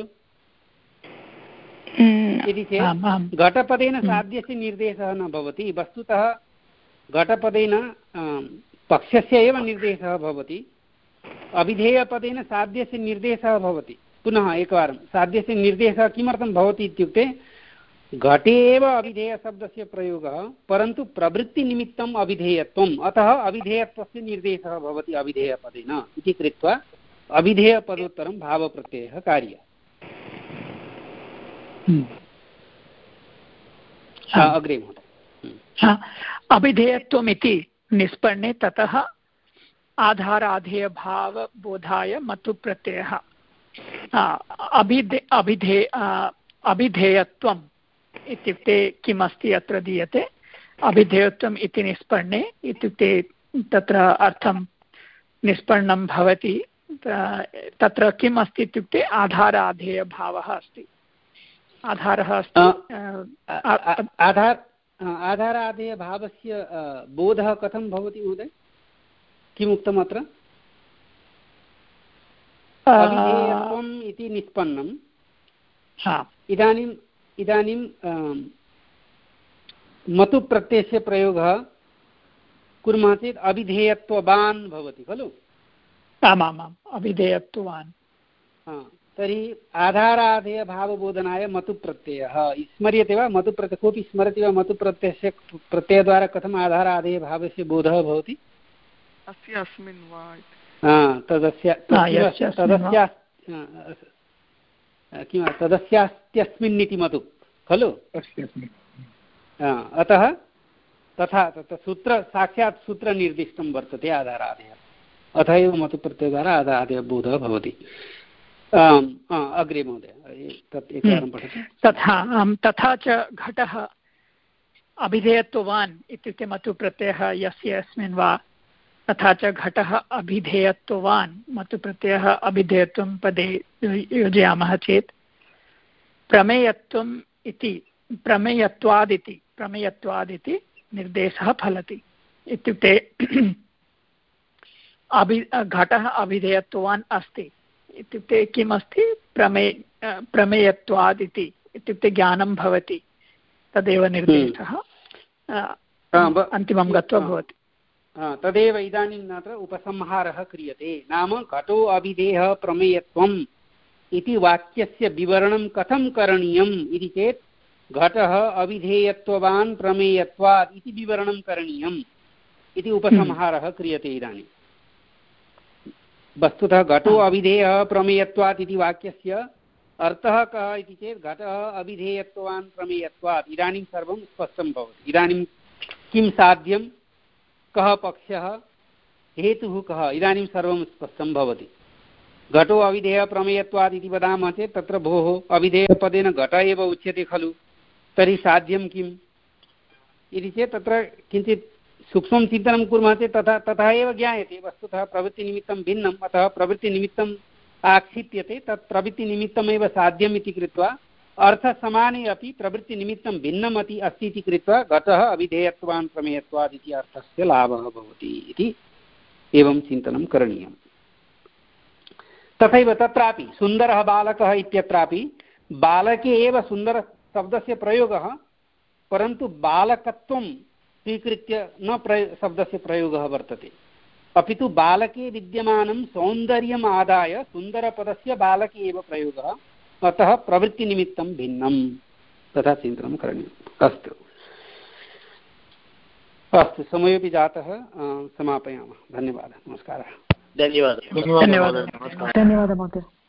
इति चेत् घटपदेन साध्यस्य निर्देशः न भवति। वस्तुतः घटपदेन पक्षस्य एव निर्देशः भवति, अभिधेयपदेन साध्यस्य निर्देशः भवति। पुनः एकवारं साध्यस्य निर्देशः किमर्थं भवति इत्युक्ते घटे एव अभिधेयशब्दस्य प्रयोगः, परन्तु प्रवृत्तिनिमित्तम् अभिधेयत्वम्, अतः अभिधेयत्वस्य निर्देशः भवति अभिधेयपदेन इति कृत्वा अभिधेयपदोत्तरं भावप्रत्ययः कार्यः। अग्रे महोदय। अभिधेयत्वमिति निष्पन्ने ततः आधाराधेयभावबोधाय मतुप्रत्ययः। अभिधे अभिधे अभिधेयत्वम् इत्युक्ते किमस्ति अत्र दीयते? अभिधेयत्वम् इति निष्पन्ने इत्युक्ते तत्र अर्थं निष्पन्नं भवति। तत्र किम् अस्ति इत्युक्ते आधाराधेयभावः अस्ति। आधारः अस्ति। आधार आधाराधेयभावस्य बोधः कथं भवति महोदय? किमुक्तम् अत्र? अभिधेयत्वम् इति निष्पन्नम्। इदानीम् इदानीं मतु प्रत्ययस्य प्रयोगः कुर्मः चेत् अभिधेयत्ववान् भवति खलु? आमामाम्, अभिधेयत्ववान्। तर्हि आधाराधेयभावबोधनाय मतु प्रत्ययः स्मर्यते वा? मतु प्रत्यय कोऽपि स्मरति वा? मतु प्रत्ययस्य प्रत्ययद्वारा कथम् आधाराधेयभावस्य बोधः भवति? अस्य अस्मिन् वा तदस्य तदस्य किं तदस्यास्त्यस्मिन् इति मतु खलु? अतः तथा तत्र सूत्र साक्षात् सूत्रनिर्दिष्टं वर्तते आधाराधेयः, अतः एव मतुप्रत्ययद्वारा आधाराधेयबोधः भवति। अग्रे महोदय तत् एकवारं पठतु। तथा तथा च घटः अभिधेयत्ववान् इत्युक्ते मतुप्रत्ययः यस्य अस्मिन् वा, तथा च घटः अभिधेयत्ववान् मतुप्रत्ययः अभिधेयत्वं पदे योजयामः चेत् प्रमेयत्वम् इति प्रमेयत्वादिति प्रमेयत्वादिति निर्देशः फलति। इत्युक्ते अभि घटः अभिधेयत्ववान् अस्ति इत्युक्ते किम् अस्ति? प्रमे प्रमेयत्वादिति इत्युक्ते ज्ञानं भवति। तदेव निर्देशः अन्तिमं गत्वा भवति। तदेव इदानीं अत्र उपसंहारः क्रियते। नाम घटो अभिधेयः प्रमेयत्वम् इति वाक्यस्य विवरणं कथं करणीयम् इति चेत् घटः अभिधेयत्ववान् प्रमेयत्वात् इति विवरणं करणीयम् इति उपसंहारः क्रियते इदानीं। वस्तुतः घटो अभिधेयः प्रमेयत्वात् इति वाक्यस्य अर्थः कः इति चेत् घटः अभिधेयत्वान् प्रमेयत्वात् इदानीं सर्वं स्पष्टं भवति। इदानीं किं साध्यं, कः पक्षः, हेतुः कः, इदानीं सर्वं स्पष्टं भवति। घटो अविधेयः प्रमेयत्वात् इति वदामः चेत् तत्र भोः अविधेयपदेन घट एव उच्यते खलु, तर्हि साध्यं किम् इति चेत् तत्र किञ्चित् सूक्ष्मं चिन्तनं कुर्मः चेत् तथा तथा एव ज्ञायते। वस्तुतः प्रवृत्तिनिमित्तं भिन्नम्, अतः प्रवृत्तिनिमित्तम् आक्षिप्यते, तत् प्रवृत्तिनिमित्तमेव साध्यम् इति कृत्वा अर्थसमाने अपि प्रवृत्तिनिमित्तं भिन्नमपि अस्ति इति कृत्वा घटः अविधेयत्वान् प्रमेयत्वात् इति अर्थस्य लाभः भवति इति एवं चिन्तनं करणीयम्। तथैव तत्रापि सुन्दरः बालकः इत्यत्रापि बालके एव सुन्दरशब्दस्य प्रयोगः, परन्तु बालकत्वं स्वीकृत्य न प्रयो शब्दस्य प्रयोगः वर्तते, अपि तु बालके विद्यमानं सौन्दर्यम् आदाय सुन्दरपदस्य बालके एव प्रयोगः, अतः प्रवृत्तिनिमित्तं भिन्नं, तथा चिन्तनं करणीयम्। अस्तु अस्तु, समयोपि जातः, समापयामः। धन्यवादः, नमस्कारः। धन्यवादः धन्यवादः धन्यवादः महोदय।